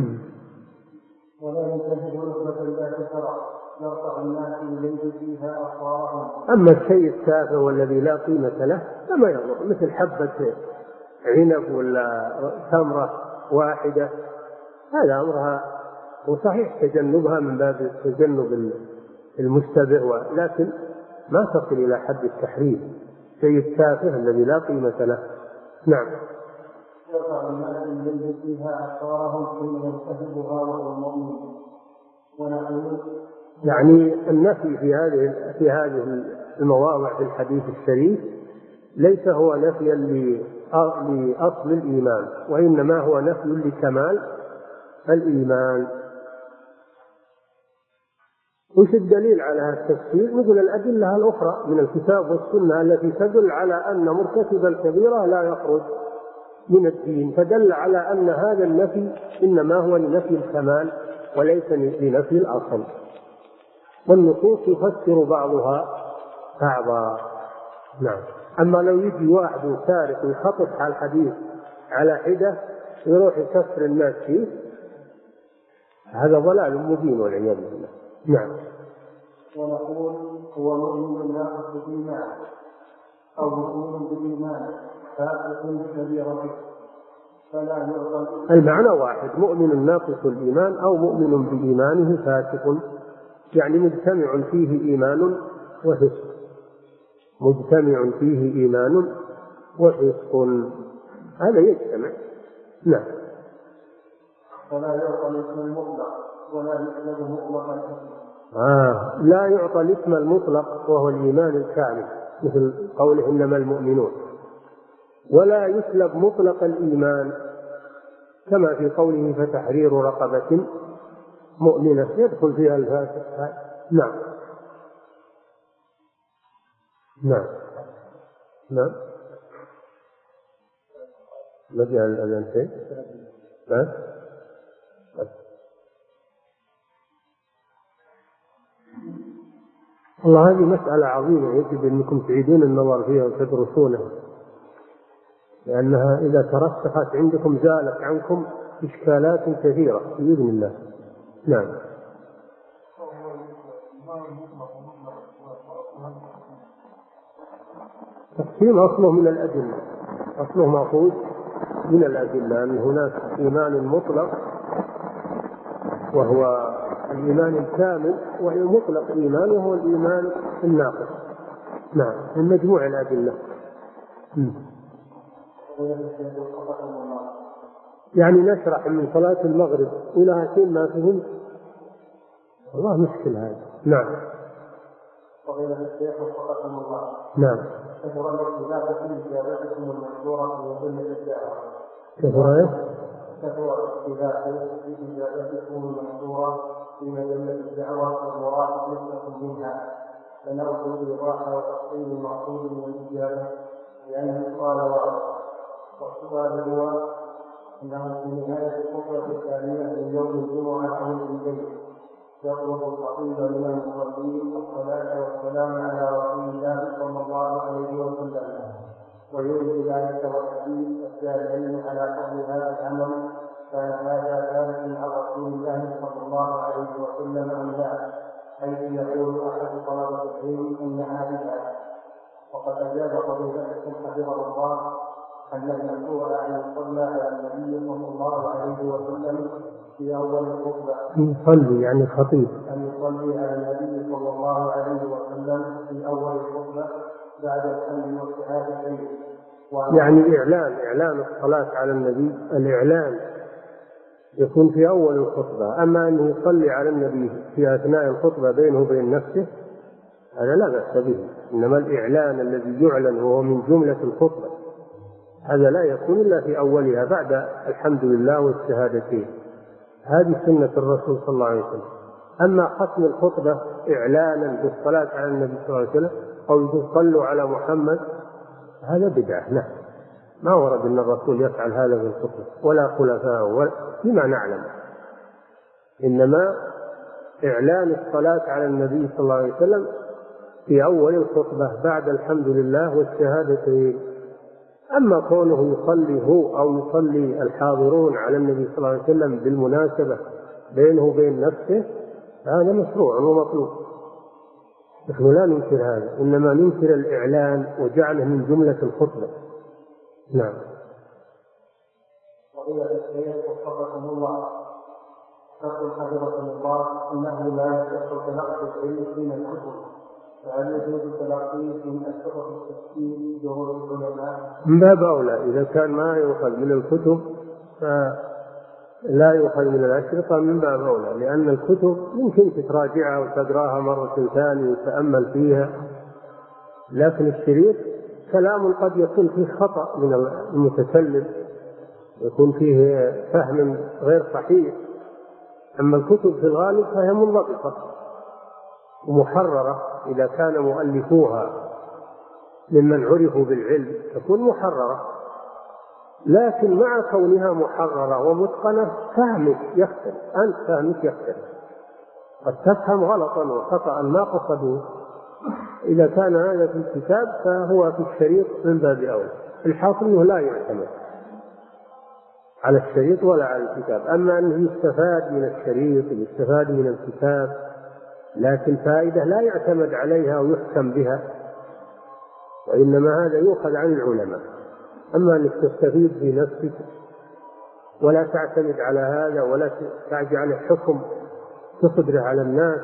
S2: ولا ينتهب نهبة ذات شرف يرفع الناس إليه فيها أصوارهم.
S1: أما الشيء التافه والذي لا قيمة له فما يضر، مثل حبة عنب ولا ثمرة واحدة، هذا أمرها وصحيح تجنبها من باب تجنب المشتبه، لكن ما تصل إلى حد التحريم، شيء التافه الذي لا قيمة له. نعم.
S2: يرفع المؤذن يلبس فيها أبصارهم حين يرتهبها وهو المؤمن. ونقول
S1: يعني النفي في هذه في هذه المواضع في الحديث الشريف ليس هو نفيا لأصل الإيمان، وإنما هو نفي لكمال الإيمان. وش الدليل على هذا التفسير؟ مثل الأدلة الأخرى من الكتاب والسنة التي تدل على أن مرتكب الكبيرة لا يخرج من الدين، فدل على أن هذا النفي إنما هو لنفي الكمال وليس لنفي الأصل. والنصوص يفسر بعضها بعضا. نعم. أما لو يجي واحد سارق ويخطط على الحديث على حدة يروح يكفر الناس فيه، هذا ضلال مبين والعياذ بالله. نعم.
S2: ونقول هو مؤمن ناقص بالإيمان أو مؤمن بالإيمان فاسق بكبيرته فلا يعقل.
S1: المعنى واحد، مؤمن ناقص الإيمان أو مؤمن بإيمانه فاسق، يعني مجتمع فيه إيمان وفسق، مجتمع فيه إيمان وفسق، هذا يجتمع. نعم.
S2: فلا يعقل اسم المطلق ولا يسلب مطلقا.
S1: آه لا يعطى الاسم المطلق وهو الإيمان الكامل مثل قوله إنما المؤمنون، ولا يسلب مطلق الإيمان كما في قوله فتحرير رقبة مؤمنة يدخل فيها الفاسق. نعم. نعم. نعم. ما جاء الأذان شيء؟ بس والله هذه مسألة عظيمة يجب أنكم تعيدون النظر فيها وتدرسونها، لأنها إذا ترسخت عندكم زالت عنكم إشكالات كثيرة بإذن الله. نعم. تقسيم أصله من الأدلة، أصله مأخوذ من الأدلة، أن هناك إيمان مطلق وهو الإيمان الكامل، ومطلق إيمان وهو الإيمان الناقص. نعم. من مجموع الأدلة. م. يعني نشرح من صلاة المغرب إلى هاتين ما فهمت والله مشكلة هذا. نعم.
S2: وغير الشيخ وفقكم الله.
S1: نعم.
S2: كثر الاختلاف في إجابتكم المشهورة في ظل الدعوة.
S1: كثر ايه؟
S2: كثر الاختلاف في إجابتكم المشهورة في ظل الدعوة والمراد نسبة منها، فنرجو الإيضاح وتفصيل المقصود من الإجابة لأن السؤال واضح. والسؤال هو أنه في نهاية الخطبة الثانية من يوم الجمعة أو العيدين يطلب الخطيب من المصلين الصلاة والسلام على رسول الله صلى الله عليه وسلم، ويريد ذلك والحديث الدالين على فضل هذا العمل، كان هذا ذلك عن رسول الله صلى الله عليه وسلم أم لا؟ حيث يقول أحد طلبة العلم أنها بدعة. وقد أجاب فضيلتكم حفظه الله أن المشروع أن يصلى على النبي صلى الله عليه وسلم في أول الخطبة.
S1: يصلي يعني خطيب.
S2: أن يصلي على النبي صلى الله عليه وسلم في أول الخطبة بعد الحمد والشهادتين.
S1: يعني إعلان إعلان الصلاة على النبي، الإعلان يكون في أول الخطبة. أما أنه يصلي على النبي في أثناء الخطبة بينه وبين نفسه هذا لا بأس به، إنما الإعلان الذي يعلن هو من جملة الخطبة هذا لا يكون إلا في أولها بعد الحمد لله والشهادتين. هذه سنة الرسول صلى الله عليه وسلم. أما ختم الخطبة إعلانا بالصلاة على النبي صلى الله عليه وسلم أو يصلوا على محمد هذا بدعة. نعم. ما ورد أن الرسول يفعل هذا في الخطبة ولا خلفاء فيما نعلم، إنما إعلان الصلاة على النبي صلى الله عليه وسلم في أول الخطبة بعد الحمد لله والشهادتين. أما كونه يصلي هو أو يصلي الحاضرون على النبي صلى الله عليه وسلم بالمناسبة بينه وبين نفسه هذا مشروع ومطلوب، نحن لا ننكر هذا، إنما ننكر الإعلان وجعله من جملة الخطبة. نعم.
S2: وإلى الشيخ وفقكم الله تقول حفظكم الله إنه لا يصح تلقي العلم من الكتب فهل يجوز تلقيه من أشرطة التفسير ظهور العلماء؟
S1: من باب أولى إذا كان ما يؤخذ من الكتب فلا يؤخذ من الأشرطة، من باب أولى، لأن الكتب يمكن تراجعها وتقراها مرة ثانية وتأمل فيها، لكن الشريط كلام قد يكون فيه خطأ من المتكلم، يكون فيه فهم غير صحيح. أما الكتب في الغالب فهي منضبطة ومحررة، إذا كان مؤلفوها ممن عرفوا بالعلم تكون محررة، لكن مع كونها محررة ومتقنة فهمك يختلف، أنت فهمك يختلف، قد تفهم غلطا وخطأ ما قصدوه. إذا كان هذا في الكتاب فهو في الشريط من باب أولى. الحاصل أنه لا يعتمد على الشريط ولا على الكتاب، أما أنه يستفاد من الشريط ويستفاد من الكتاب، لكن فائدة لا يعتمد عليها ويحكم بها، وإنما هذا يؤخذ عن العلماء. أما أنك تستفيد في نفسك ولا تعتمد على هذا ولا تجعل الحكم تصدره على الناس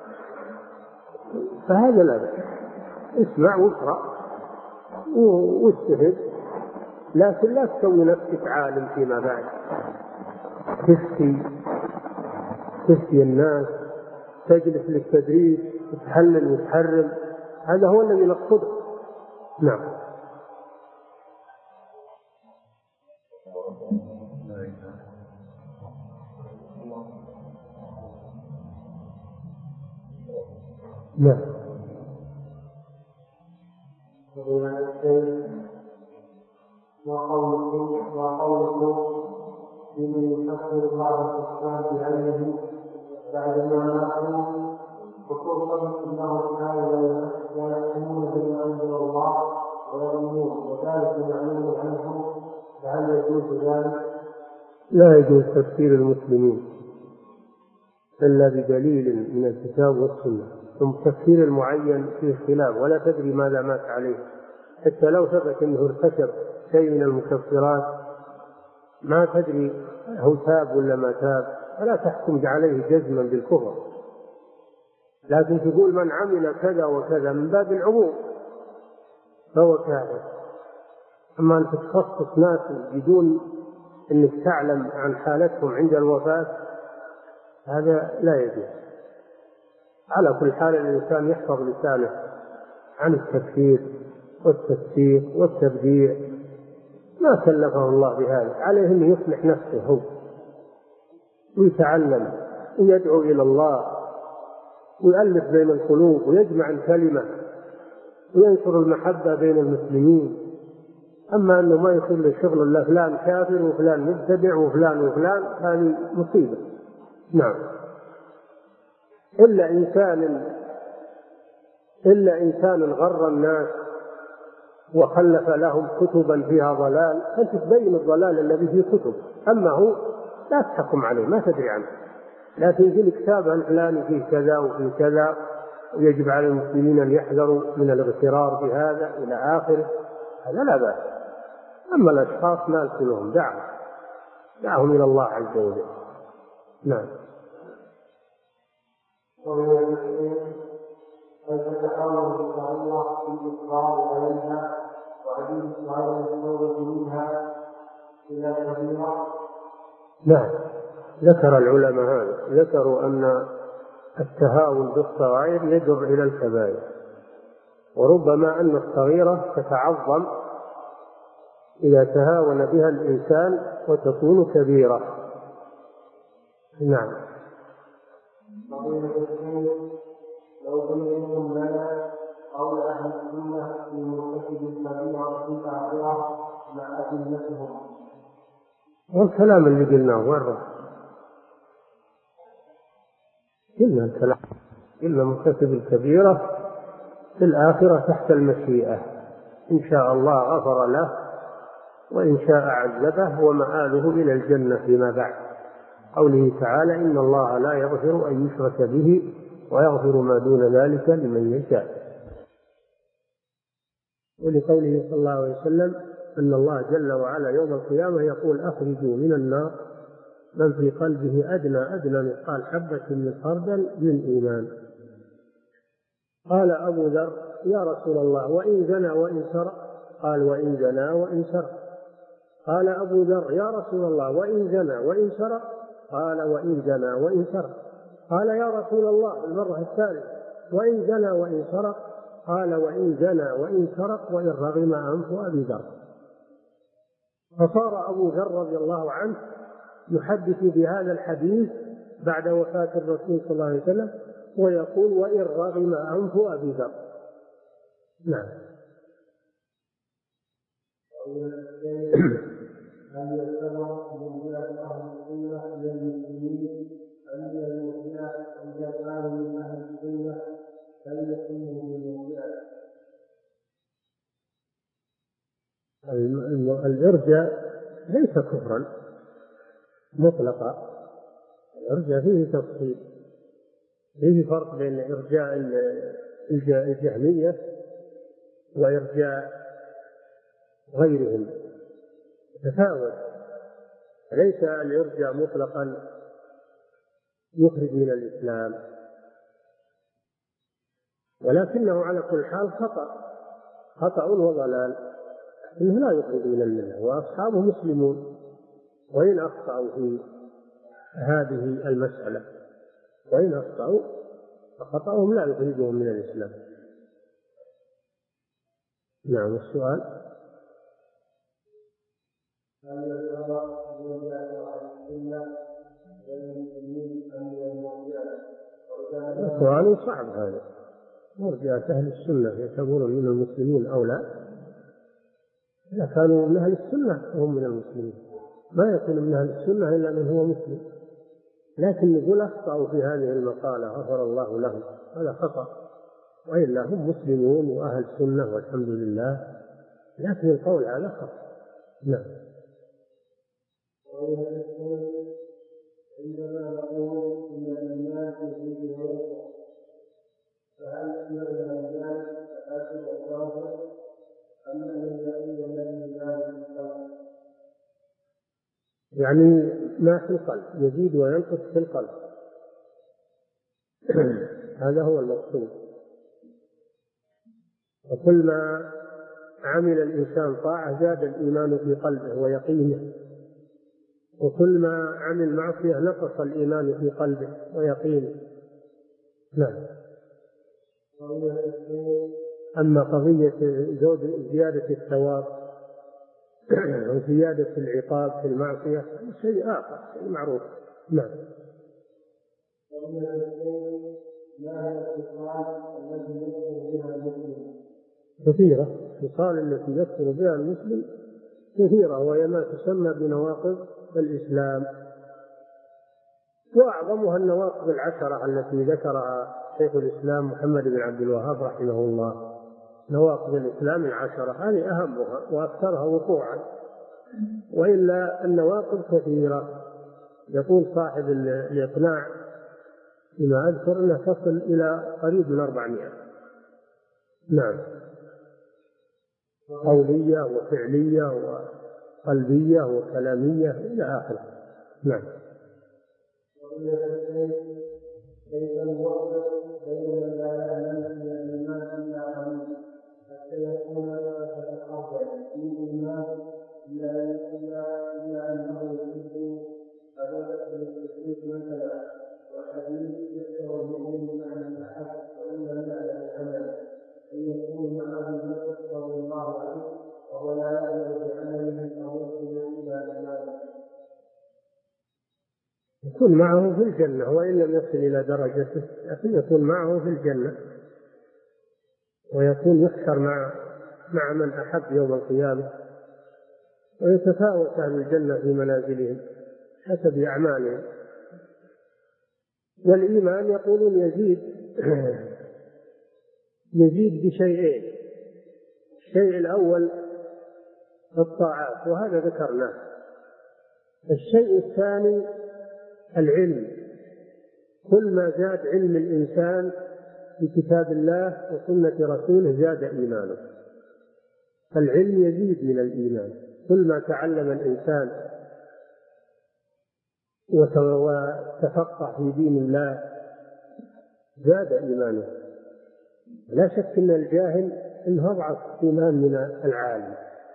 S1: فهذا لا بأس. اسمع واقرأ واستفد، لكن لا تسوي نفسك عالم فيما بعد، تفتي تفتي الناس، تجلس للتدريس وتحلل وتحرم، هذا هو الذي نقصده. نعم. نعم.
S2: وقولكم وقولكم لمن يفسر بعض الكتاب بعينه بعدما ماتوا، خصوصا انه كانوا لا يحكمون بما انزل الله ويظنون وذلك معلوم عنهم، فهل يجوز ذلك؟
S1: لا يجوز تفسير المسلمين إلا بدليل من الكتاب والسنة، ثم تفسير المعين فيه خلاف ولا تدري ماذا مات عليه، حتى لو ثبت أنه ارتكب شيء من المكفرات ما تدري هو تاب ولا ما تاب، فلا تحكم عليه جزما بالكفر، لكن تقول من عمل كذا وكذا من باب العموم فهو كافر. أما أن تتخصص ناس بدون أنك تعلم عن حالتهم عند الوفاة هذا لا يجوز. على كل حال الإنسان يحفظ لسانه عن التكفير والتفسيق والتبديع، ما كلفه الله بهذا، عليه أن يصلح نفسه هو ويتعلم ويدعو إلى الله ويؤلف بين القلوب ويجمع الكلمة وينشر المحبة بين المسلمين. أما أنه ما يصير شغل إلا فلان كافر وفلان مبتدع وفلان وفلان، هذه مصيبة. نعم. إلا إنسان إلا إنسان غر الناس وخلف لهم كتبا فيها ضلال، أنت تبين الضلال الذي في كتب، أما هو لا تحكم عليه ما تدري عنه، لكن في الكتاب الفلاني فيه كذا وفيه كذا ويجب على المسلمين أن يحذروا من الاغترار بهذا إلى آخره، هذا لا بأس. أما الأشخاص ما لهم دعوة، دعهم إلى الله عز وجل. نعم.
S2: ومن المسلمين أن تتحول بالشريعة في الإقرار عليها وعدم سؤال التوبة منها إلى كبيرة.
S1: نعم، ذكر العلماء هذا، ذكروا أن التهاون بالصغائر يجر إلى الكبائر، وربما أن الصغيرة تتعظم إذا تهاون بها الإنسان وتكون كبيرة. نعم.
S2: فضيلة الشيخ، لو بينتم لنا قول أهل السنة في مرتكب الكبيرة في الآخرة مع أدلتهم.
S1: والكلام اللي قلناه وين؟ قلنا الكلام، قلنا مرتكب الكبيرة في الآخرة تحت المشيئة، إن شاء الله غفر له وإن شاء عذبه ومآله إلى الجنة فيما بعد. قوله تعالى: إن الله لا يغفر أن يشرك به ويغفر ما دون ذلك لمن يشاء. ولقوله صلى الله عليه وسلم أن الله جل وعلا يوم القيامة يقول: أخرجوا من النار من في قلبه أدنى أدنى مثقال حبة من خردل من إيمان. قال أبو ذر: يا رسول الله وإن زنى وإن سرق؟ قال: وإن زنى وإن سرق. قال أبو ذر: يا رسول الله وإن زنى وإن سرق؟ قال: وإن زنى وإن سرق. قال: يا رسول الله المرة الثالثة: وإن زنى وإن سرق؟ قال: وإن زنى وإن سرق وإن رغم أنف أبي ذر. فصار أبو ذر رضي الله عنه يحدث بهذا الحديث بعد وفاة الرسول صلى الله عليه وسلم ويقول: وإن رغم أنف أبي ذر. نعم.
S2: هل يعتبر من أهل السنة من المسلمين أن المرجئة إذا كانوا من أهل السنة فليكونوا من المرجئة؟
S1: الإرجاء ليس كفرا مطلقا، الإرجاء فيه تفصيل، فيه فرق بين إرجاء الجهمية وإرجاء غيرهم، تفاوت. ليس الإرجاء مطلقا يخرج من الإسلام، ولكنه على كل حال خطأ خطأ وضلال، إنه لا يخرج من الملة، وأصحابه مسلمون وإن أخطأوا في هذه المسألة، وإن أخطأوا فخطأهم لا يخرجهم من الإسلام. نعم. السؤال:
S2: هل يعتبر من أهل السنة من المسلمين أم من المرجئة؟
S1: سؤال صعب هذا. مرجئة أهل السنة يعتبرون من المسلمين أو لا؟ إذا كانوا من أهل السنة هم من المسلمين، ما يكون من أهل السنة إلا من هو مسلم. لكن نقول أخطأوا في هذه المقالة غفر الله لهم، هذا خطأ، وإلا هم مسلمون وأهل سنة والحمد لله، لكن القول هذا خطأ. نعم.
S2: عندما نقول إن الناس يجب غيره فهل يسمى ذلك فاسد وكافر أم أن يقول الذي لا يستطيع؟
S1: يعني ما في القلب يزيد وينقص في القلب هذا هو المقصود. وكل ما عمل الإنسان طاعة زاد الإيمان في قلبه ويقينه، وكل ما عمل معصية نقص الإيمان في قلبه ويقينه. نعم. أما قضية زيادة الثواب وزيادة العقاب في المعصية شيء آخر، شيء معروف. نعم. كثيرة الخصال التي يكفر بها المسلم كثيرة، وهي ما تسمى بنواقض الإسلام، وأعظمها النواقض العشرة التي ذكرها شيخ الإسلام محمد بن عبد الوهاب رحمه الله. نواقض الإسلام العشرة هذه أهمها وأكثرها وقوعا، وإلا النواقض كثيرة. يقول صاحب الإقناع بما أذكر أنها تصل إلى قريب من أربعمائة. نعم. قولية وفعلية وقلبية وكلامية إلى آخره. نعم.
S2: ليس الوقت بين لا يعلم من الناس إلا قليل حتى يكون تتقبل من الناس إلا أنه يحب أبدا التشريك مثلا، وحديث يذكر المؤمن مع الأحد وإن لم يعلم العمل أن يكون معه النفس رضي الله عنه وهو لا يعلم بعمله أو يصل إلى عباده.
S1: يكون معه في الجنة وإن لم يصل إلى درجته، لكن يكون معه في الجنة، ويكون يحشر مع مع من أحب يوم القيامة، ويتفاوت أهل الجنة في منازلهم حسب أعمالهم. والإيمان يقولون يزيد يزيد بشيئين: الشيء الأول الطاعات وهذا ذكرناه، الشيء الثاني العلم. كل ما زاد علم الإنسان بكتاب الله وسنة رسوله زاد إيمانه، فالعلم يزيد من الإيمان. كل ما تعلم الإنسان وتفقه في دين الله زاد إيمانه. لا شك أن الجاهل إنه أضعف إيمان من العالم،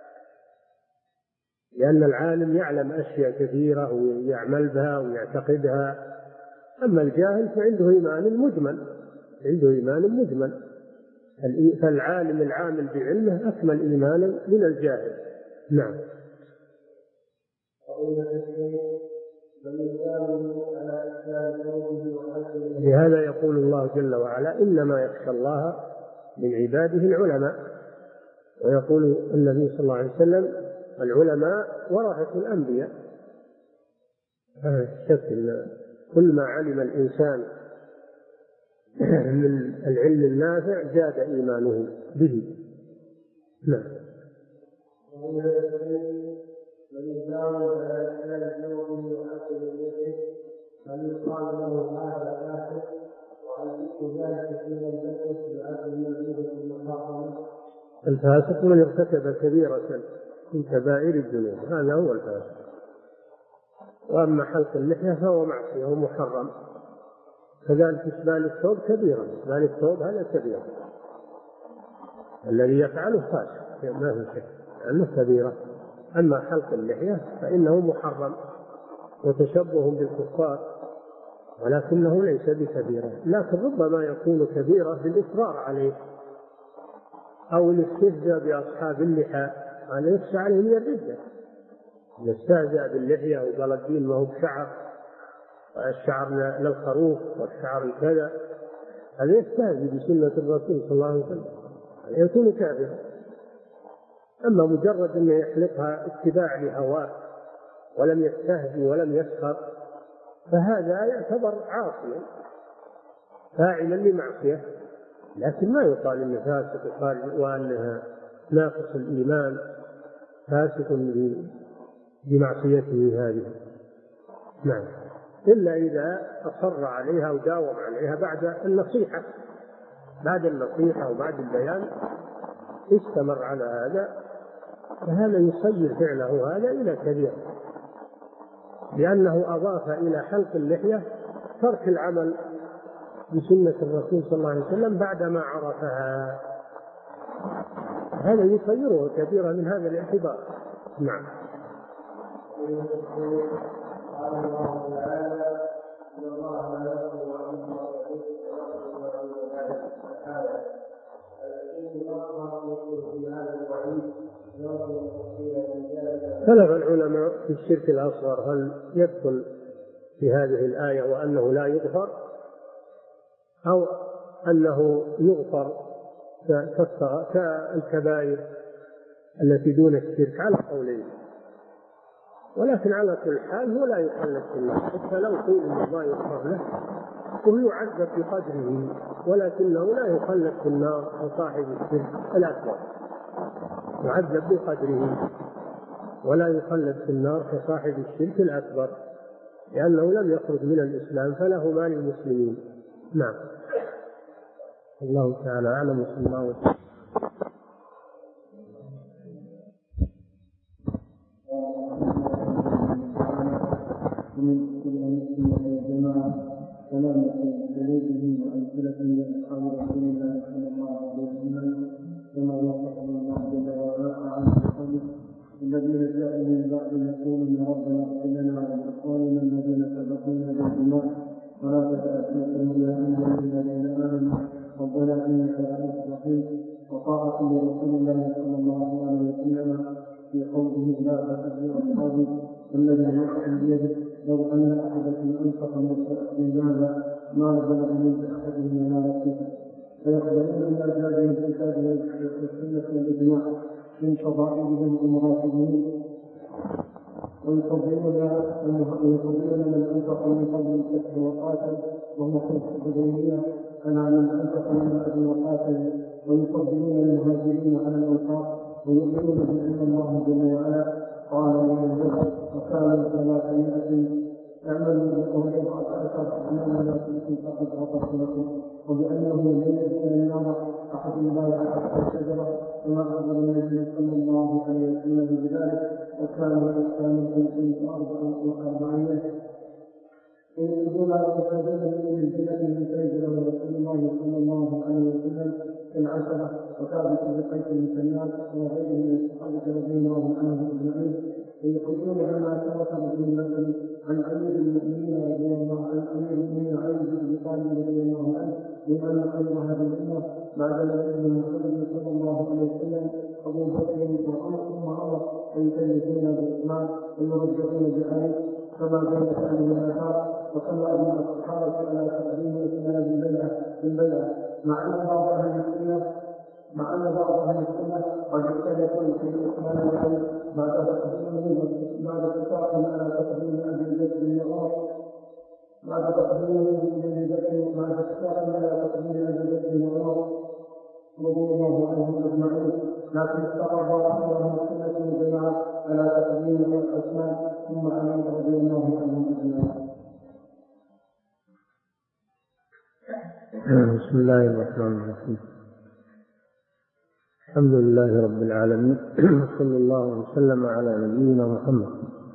S1: لأن العالم يعلم أشياء كثيرة ويعمل بها ويعتقدها، أما الجاهل فعنده إيمان مجمل، عنده إيمان مجمل. فالعالم العامل بعلمه أكمل إيمانا من الجاهل. نعم. لهذا يقول الله جل وعلا: إنما يخشى الله من عباده العلماء. ويقول النبي صلى الله عليه وسلم: العلماء ورثة الأنبياء. شكل كل ما علم الإنسان من العلم النافع زاد إيمانه به. نعم. الفاسق من ارتكب كبيرة من كبائر الذنوب، هذا هو الفاسق. وأما حلق اللحية فهو معصية ومحرم. كذلك إسبال الثوب كبيرة، إسبال الثوب هذا كبيرة، الذي يفعله فاسق ما في شك أنه كبيرة. أما حلق اللحية فإنه محرم وتشبه بالكفار، ولكنه ليس بكبيرة، لكن ربما يكون كبيرة بالإصرار عليه أو الاستهزاء بأصحاب اللحى، هذا يخشى عليهم الردة. يستهزأ باللحية وقال الدين ما هو بشعر، الشعر للخروف والشعر كذا، هذا يستهزئ بسنة الرسول صلى الله عليه وسلم، هذا يكون كافرا. أما مجرد أن يحلقها اتباع لهواه ولم يستهزئ ولم يسخر، فهذا يعتبر عاصيا فاعلا لمعصية، لكن ما يقال إنه فاسق يقال وأنها ناقص الإيمان فاسق بمعصيته هذه. نعم. إلا إذا أصر عليها وداوم عليها بعد النصيحة، بعد النصيحة وبعد البيان استمر على هذا، فهذا يصير فعله هذا إلى كبير، لأنه أضاف إلى حلق اللحية ترك العمل بسنة الرسول صلى الله عليه وسلم بعدما عرفها، هذا يصيره كبيرا من هذا الاعتبار. نعم. قال الله تعالى: إن الله لا يغفر أن يشرك به ويغفر ما دون ذلك. هذا الشرك الأصغر في هذا الوعيد. اختلف العلماء في الشرك الأصغر هل يدخل في هذه الآية وأنه لا يغفر، أو أنه يغفر كالكبائر التي دون الشرك، على قولين. ولكن على كل حال هو لا يخلد في النار، حتى لو قيل إنه ما يغفر له وهو يعذب بقدره، ولكنه لا يخلد في النار كصاحب الشرك الأكبر، يعذب بقدره ولا يخلد في النار كصاحب الشرك الأكبر، لأنه لم يخرج من الإسلام فله ما للمسلمين. نعم. الله تعالى أعلم. وصلى الله وسلم.
S2: سلامة قلوبهم وأمثلتهم لأصحاب رسول الله صلى الله عليه وسلم، كما وصفهم الله جل وعلا عن قوله: الذين جاءوا من بعد يقولون ربنا اغفر لنا ولإخواننا الذين سبقونا بالإيمان ولا تجعل في قلوبنا غلا للذين آمنوا ربنا إنك رؤوف رحيم. وطاعة لرسول الله صلى الله عليه وسلم في قوله: لا تحزن أصحابي والذي نفسي بيده لو أن أحدكم أنفق من هذا ما بلغ من أحدهم ولا نصيبه. فيقبلون من أزواجهم الكتاب والسنة والإجماع من فضائلهم ومراتبهم، ويفضلون من أنفق من قبل الفتح وقاتل وهو خلف الحديبية على من أنفق من بعد وقاتل، ويفضلون المهاجرين على الأنصار، ويؤمنون بأن الله جل وعلا قال لهم: وكانوا ثلاثمائة يعملون بقوله عشر أنما لا تنسوا فقد غفرت لكم، وبأنه لن يدخل النار أحد بايع تحت الشجرة كما أخبر النبي صلى الله عليه وسلم بذلك، وكان الإسلام خمسين وأربعين. فيقولون يشهدون من الجنة من سيدنا رسول الله صلى الله عليه وسلم في العشرة وثابت بقيس بن سلمان وغيره من الصحابة رضي الله عنهم أجمعين. ويقولون عما تواتر به المثل عن امير المؤمنين رضي الله عنه امير المؤمنين علي بن ابي طالب رضي الله عنه بان خير هذه الامه بعد نبي محمد صلى الله عليه وسلم ابو بكر وعمر ثم عمر فيكلفون بعثمان ويرجعون بعلي كما بين شأنه الآخر. وصلى ابن الصحابه على تقديم اسناد البيعه بالبيعه مع ان بعض اهل السنه مع أن بعض أهل السنة قد اختلفوا في الإسلام والعلم بعد تقديم بعد اتفاقهم على تقديم أبي بكر النظام بعد تقديم أبي بكر بعد اتفاقهم على تقديم أبي بكر النظام رضي الله عنهم أجمعين. لكن استقر بعض أهل السنة والجماعة على تقديم عثمان ثم علي رضي الله عنهم أجمعين.
S1: بسم الله الرحمن الرحيم. الحمد لله رب العالمين، صلى الله وسلم على نبينا محمد.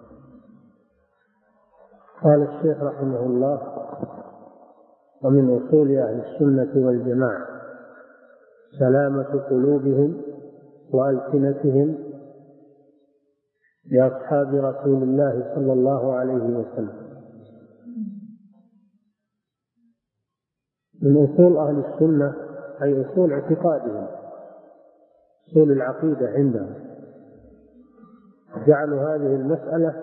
S1: قال الشيخ رحمه الله: ومن أصول أهل السنة والجماعة سلامة قلوبهم وألسنتهم لأصحاب رسول الله صلى الله عليه وسلم. من أصول أهل السنة أي أصول اعتقادهم، أصول العقيدة عندهم، جعلوا هذه المسألة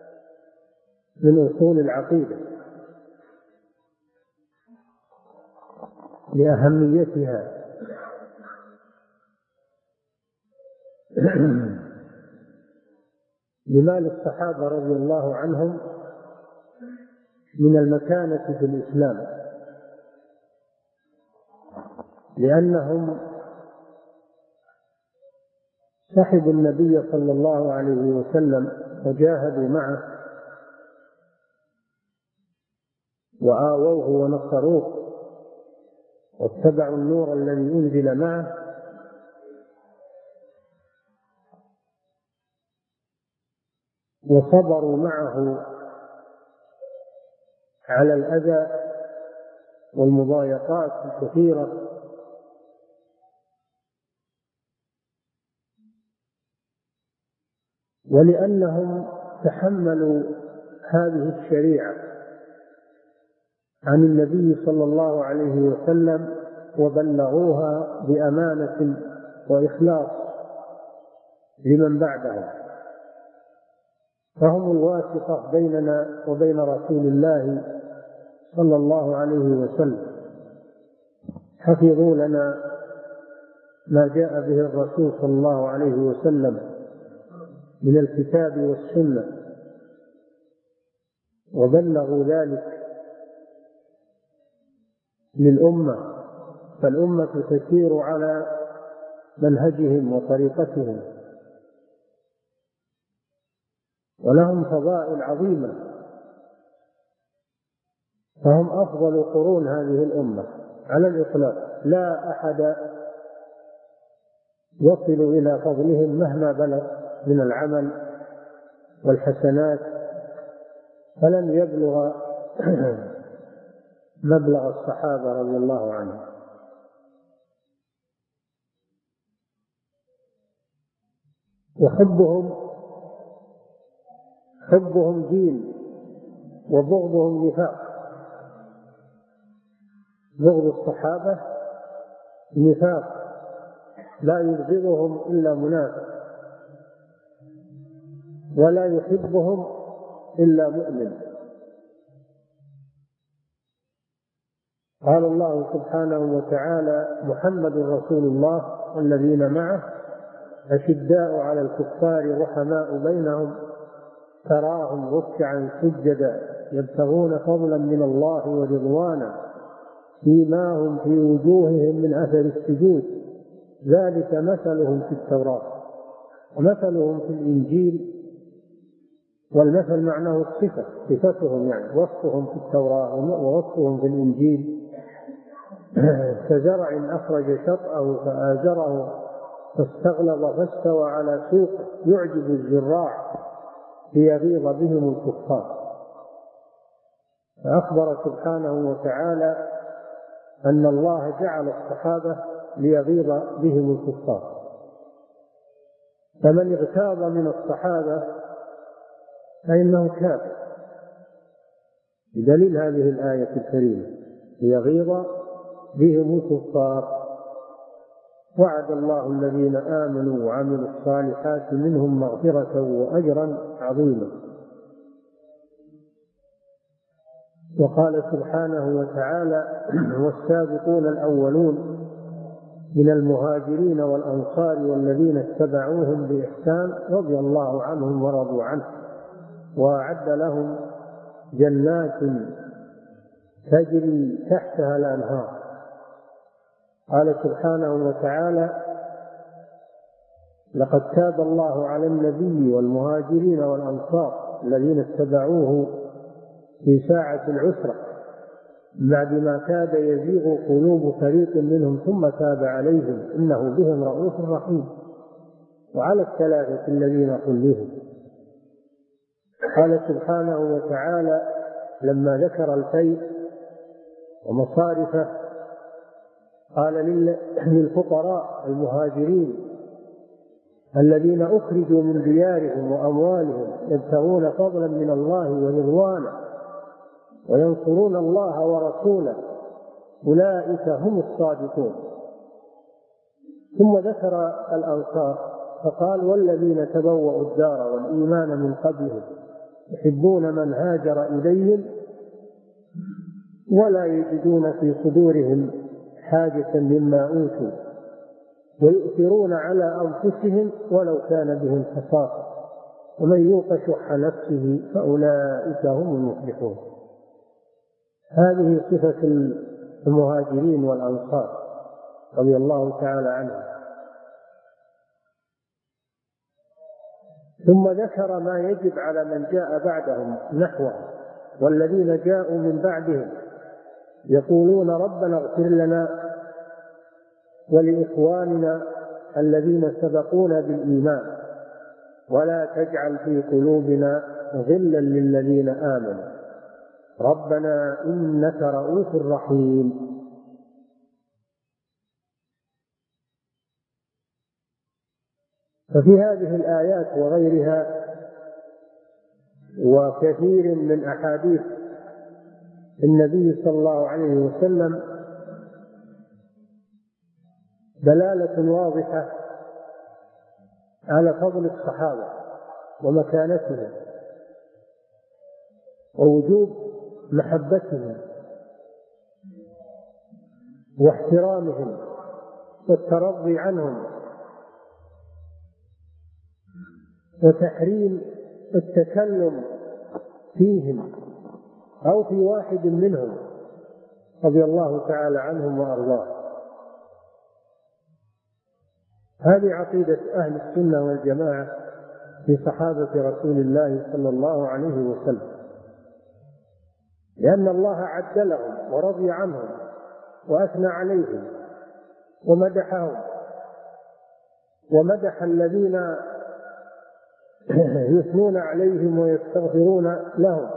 S1: من أصول العقيدة لأهميتها. لما للصحابة رضي الله عنهم من المكانة في الإسلام، لأنهم صحبوا النبي صلى الله عليه وسلم وجاهدوا معه وآووه ونصروه واتبعوا النور الذي أنزل معه، وصبروا معه على الأذى والمضايقات الكثيرة، ولأنهم تحملوا هذه الشريعة عن النبي صلى الله عليه وسلم وبلغوها بأمانة وإخلاص لمن بعدهم، فهم الواسطة بيننا وبين رسول الله صلى الله عليه وسلم. حفظوا لنا ما جاء به الرسول صلى الله عليه وسلم من الكتاب والسنة وبلغوا ذلك للأمة، فالأمة تسير على منهجهم وطريقتهم، ولهم فضائل عظيمة، فهم أفضل قرون هذه الأمة على الإطلاق، لا أحد يصل إلى فضلهم مهما بلغ من العمل والحسنات، فلن يبلغ مبلغ الصحابة رضي الله عنهم. وحبهم حبهم دين وبغضهم نفاق. بغض الصحابة نفاق، لا يبغضهم إلا منافق، ولا يحبهم إلا مؤمن. قال الله سبحانه وتعالى: محمد رسول الله والذين معه أشداء على الكفار رحماء بينهم تراهم ركعا سجدا يبتغون فضلا من الله ورضوانا سيماهم في وجوههم من أثر السجود ذلك مثلهم في التوراة ومثلهم في الإنجيل. والمثل معناه الصفة، صفتهم يعني وصفهم في التوراة ووصفهم في الإنجيل. كزرع أخرج شطأه فآزره فاستغلظ فاستوى على سوقه يعجب الزراع ليغيظ بهم الكفار. فأخبر سبحانه وتعالى أن الله جعل الصحابة ليغيظ بهم الكفار، فمن اغتاظ من الصحابة فإنه كافر، بدليل هذه الآية الكريمة ليغيظ بهم الكفار. وعد الله الذين آمنوا وعملوا الصالحات منهم مغفرة وأجرا عظيما. وقال سبحانه وتعالى: والسابقون الأولون من المهاجرين والأنصار والذين اتبعوهم بإحسان رضي الله عنهم ورضوا عنه وأعد لهم جنات تجري تحتها الأنهار. قال سبحانه وتعالى: لقد تاب الله على النبي والمهاجرين والأنصار الذين اتبعوه في ساعة العسرة بعد ما كاد يزيغ قلوب فريق منهم ثم تاب عليهم إنه بهم رؤوف رحيم. وعلى الثلاثة الذين خلفوا. قال سبحانه وتعالى لما ذكر الفيء ومصارفه قال: للفقراء المهاجرين الذين أخرجوا من ديارهم وأموالهم يبتغون فضلا من الله ورضوانا وينصرون الله ورسوله أولئك هم الصادقون. ثم ذكر الأنصار فقال: والذين تبوأوا الدار والإيمان من قبلهم يحبون من هاجر إليهم ولا يجدون في صدورهم حاجة مما أوتوا ويؤثرون على أنفسهم ولو كان بهم خصاصة ومن يوق شح نفسه فأولئك هم المفلحون. هذه صفة المهاجرين والأنصار رضي الله تعالى عنهم. ثم ذكر ما يجب على من جاء بعدهم نحوه: والذين جاءوا من بعدهم يقولون ربنا اغفر لنا ولإخواننا الذين سبقونا بالإيمان ولا تجعل في قلوبنا غلا للذين آمنوا ربنا إنك رؤوف رحيم. ففي هذه الآيات وغيرها وكثير من أحاديث النبي صلى الله عليه وسلم دلالة واضحة على فضل الصحابة ومكانتهم ووجوب محبتهم واحترامهم والترضي عنهم وتحريم التكلم فيهم أو في واحد منهم رضي الله تعالى عنهم وأرضاه. هذه عقيدة أهل السنة والجماعة في صحابة رسول الله صلى الله عليه وسلم، لأن الله عد لهم ورضي عنهم وأثنى عليهم ومدحهم ومدح الذين يثنون عليهم ويستغفرون لهم.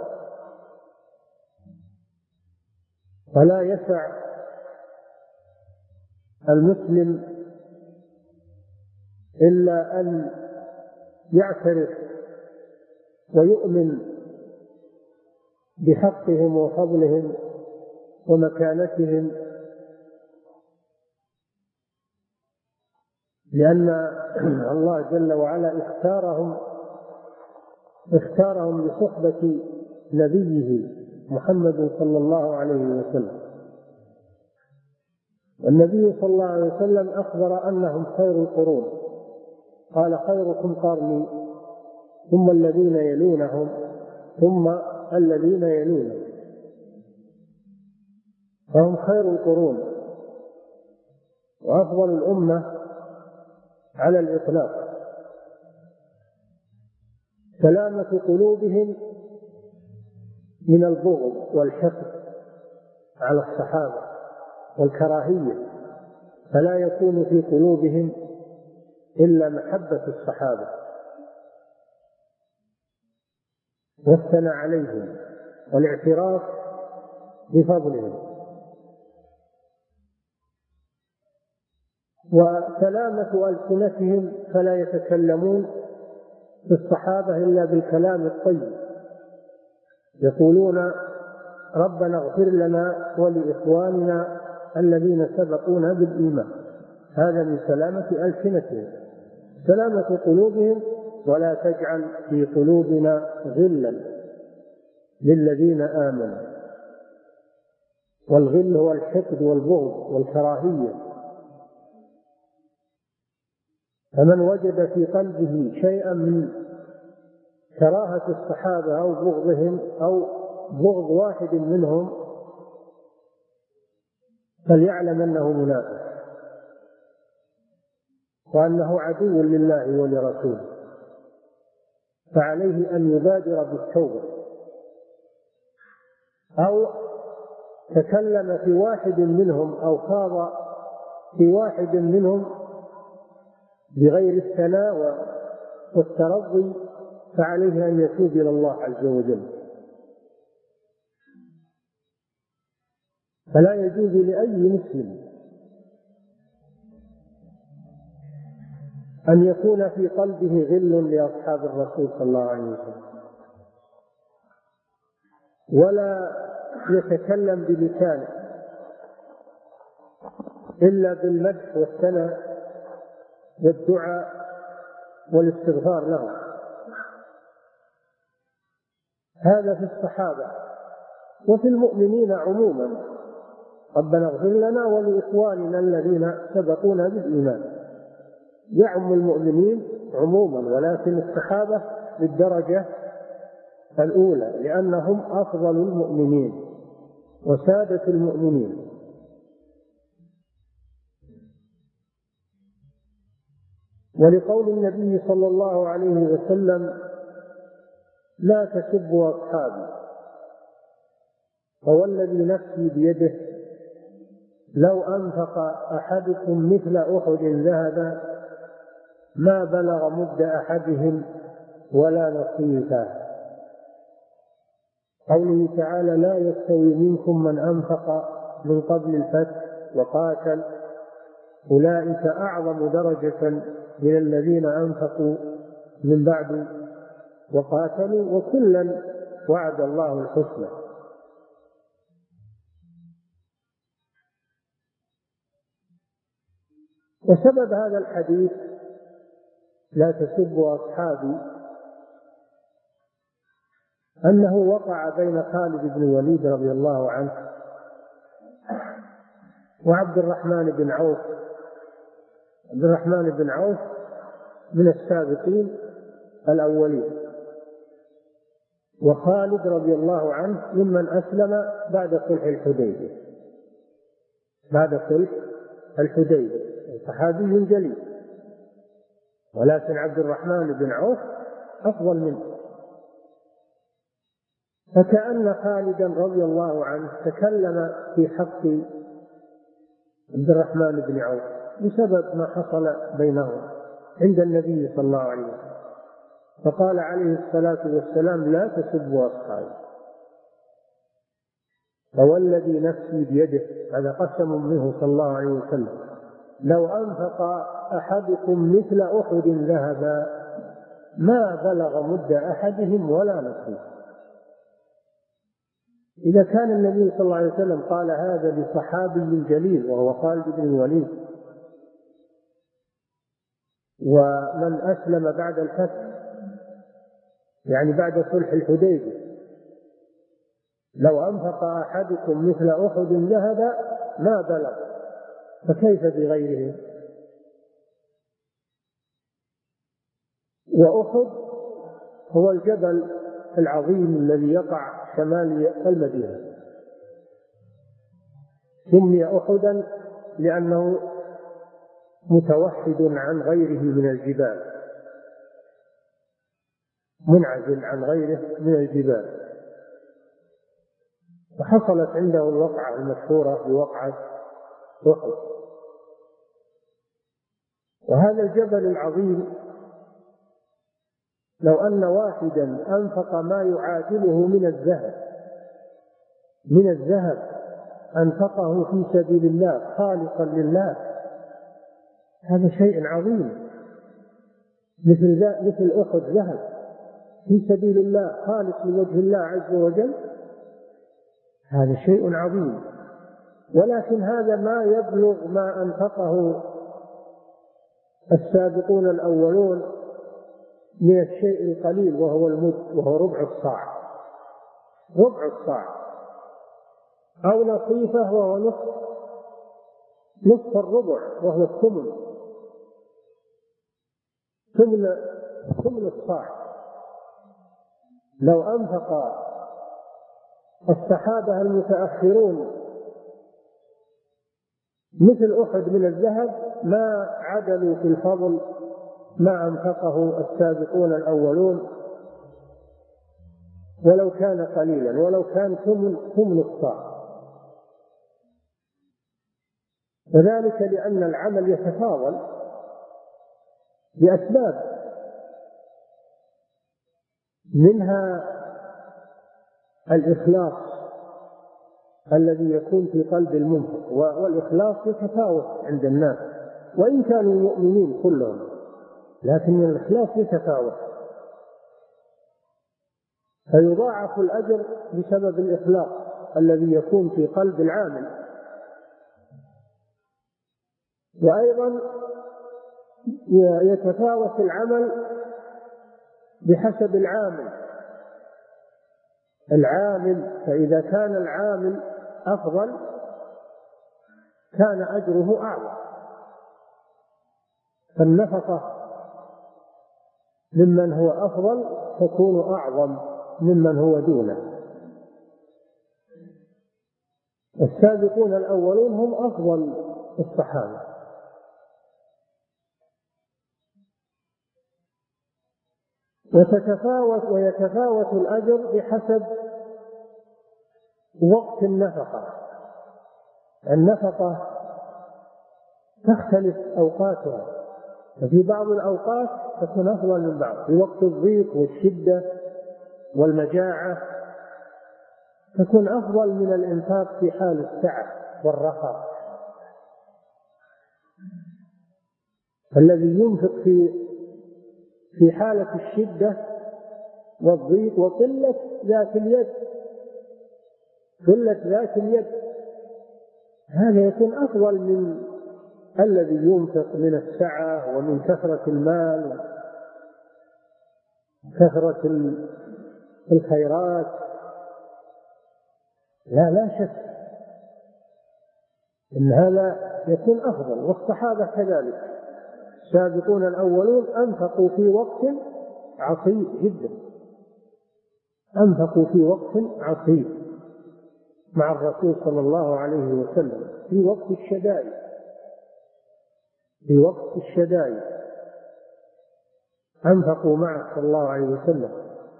S1: فلا يسع المسلم إلا أن يعترف ويؤمن بحقهم وفضلهم ومكانتهم، لأن الله جل وعلا اختارهم اختارهم لصحبة نبيه محمد صلى الله عليه وسلم. والنبي صلى الله عليه وسلم أخبر أنهم خير القرون، قال: خيركم قرني ثم الذين يلونهم ثم الذين يلونهم. فهم خير القرون وأفضل الأمة على الإطلاق. سلامة قلوبهم من البغض والحقد على الصحابة والكراهية، فلا يكون في قلوبهم إلا محبة الصحابة والثناء عليهم والاعتراف بفضلهم. وسلامة ألسنتهم فلا يتكلمون في الصحابة إلا بالكلام الطيب، يقولون ربنا اغفر لنا ولإخواننا الذين سبقونا بالإيمان. هذا من سلامة ألسنتهم. سلامة قلوبهم: ولا تجعل في قلوبنا غلا للذين آمنوا. والغل هو الحقد والبغض والكراهية. فمن وجد في قلبه شيئا من كراهة الصحابة أو بغضهم أو بغض واحد منهم فليعلم أنه منافق، وأنه عدو لله ولرسوله، فعليه أن يبادر بالتوبة. أو تكلم في واحد منهم أو خاض في واحد منهم بغير الثناء والترضي فعليه أن يتوب إلى الله عز وجل. فلا يجوز لأي مسلم أن يكون في قلبه غل لأصحاب الرسول صلى الله عليه وسلم، ولا يتكلم بلسانه إلا بالمدح والثناء والدعاء والاستغفار له. هذا في الصحابة. وفي المؤمنين عموما: ربنا اغفر لنا ولإخواننا الذين سبقونا بالإيمان. يعم المؤمنين عموما، ولكن الصحابة بالدرجة الأولى، لأنهم أفضل المؤمنين وسادة المؤمنين. ولقول النبي صلى الله عليه وسلم: لا تسبوا أصحابي، فوالذي نفسي بيده لو أنفق أحدكم مثل أحد ذهبا ما بلغ مد أحدهم ولا نصيفه. قوله تعالى: لا يستوي منكم من أنفق من قبل الفتح وقاتل أولئك أعظم درجة من الذين أنفقوا من بعد وقاتلوا وكلا وعد الله الحسنى. وسبب هذا الحديث لا تسبوا أصحابي أنه وقع بين خالد بن الوليد رضي الله عنه وعبد الرحمن بن عوف. عبد الرحمن بن عوف من السابقين الأولين، وخالد رضي الله عنه ممن أسلم بعد صلح الحديبية. بعد صلح الحديبية صحابي جليل، ولكن عبد الرحمن بن عوف أفضل منه. فكأن خالدا رضي الله عنه تكلم في حق عبد الرحمن بن عوف بسبب ما حصل بينهم عند النبي صلى الله عليه وسلم، فقال عليه الصلاة والسلام: لا تسبوا أصحابي، فوالذي نفسي بيده، هذا قسم منه صلى الله عليه وسلم، لو أنفق أحدكم مثل أحد ذهبا ما بلغ مد أحدهم ولا نصيفه. إذا كان النبي صلى الله عليه وسلم قال هذا لصحابي جليل وهو خالد بن الوليد، ومن أسلم بعد الفتح يعني بعد صلح الحديبية، لو أنفق أحدكم مثل أحد ذهبا ما بلغ، فكيف بغيره؟ وأحد هو الجبل العظيم الذي يقع شمال المدينة، سمي أحدا لأنه متوحد عن غيره من الجبال، منعزل عن غيره من الجبال. وحصلت عنده الوقعة المشهورة بوقعة أحد. وهذا الجبل العظيم لو أن واحدا أنفق ما يعادله من الذهب من الذهب أنفقه في سبيل الله خالصا لله، هذا شيء عظيم. مثل مثل أحد ذهب في سبيل الله خالص لوجه الله عز وجل، هذا شيء عظيم. ولكن هذا ما يبلغ ما أنفقه السابقون الأولون من الشيء القليل وهو المد، وهو ربع الصاع، ربع الصاع أو نصيفه وهو نصف نصف الربع وهو الثمن، ثمن ثمن الصاع. لو أنفق الصحابة المتأخرون مثل أحد من الذهب ما عدلوا في الفضل ما أنفقه السابقون الأولون، ولو كان قليلا، ولو كان ثمن ثمن الصاع. وذلك لأن العمل يتفاضل بأسباب، منها الإخلاص الذي يكون في قلب المنفق، والإخلاص يتفاوت عند الناس وإن كانوا مؤمنين كلهم، لكن الإخلاص يتفاوت، فيضاعف الأجر بسبب الإخلاص الذي يكون في قلب العامل. وأيضا يتفاوت العمل بحسب العامل العامل فإذا كان العامل أفضل كان أجره أعظم، فالنفقة ممن هو أفضل تكون أعظم ممن هو دونه. السابقون الأولون هم أفضل الصحابة. وتتفاوت ويتفاوت الأجر بحسب وقت النفقة. النفقة تختلف أوقاتها، ففي بعض الأوقات تكون أفضل من بعض، في وقت الضيق والشدة والمجاعة تكون أفضل من الإنفاق في حال السعة والرخاء. الذي ينفق في في حالة الشدة والضيق وقلة ذات اليد قلة ذات اليد هذا يكون أفضل من الذي ينفق من السعة ومن كثرة المال وكثرة الخيرات. لا لا شك إن هذا يكون أفضل. والصحابة كذلك السابقون الأولون أنفقوا في وقت عصيب جدا، أنفقوا في وقت عصيب مع الرسول صلى الله عليه وسلم في وقت الشدائد في وقت الشدائد أنفقوا معه صلى الله عليه وسلم،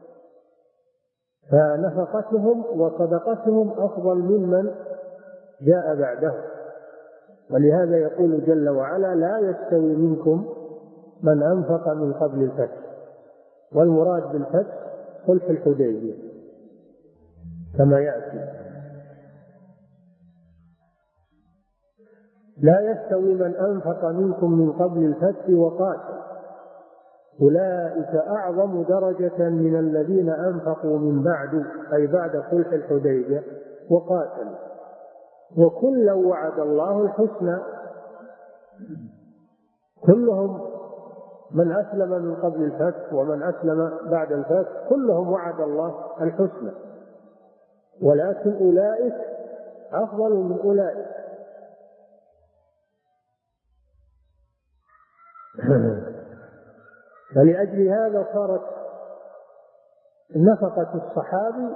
S1: فنفقتهم وصدقتهم أفضل ممن جاء بعده. ولهذا يقول جل وعلا: لا يستوي منكم من أنفق من قبل الفتح. والمراد بالفتح صلح الحديبية كما يأتي: لا يستوي من أنفق منكم من قبل الفتح وقاتل أولئك أعظم درجة من الذين أنفقوا من بعد، أي بعد صلح الحديبية، وقاتلوا وكلا وعد الله الحسنى. كلهم من أسلم من قبل الفتح ومن أسلم بعد الفتح كلهم وعد الله الحسنى، ولكن أولئك أفضل من أولئك. فلأجل هذا صارت نفقة الصحابي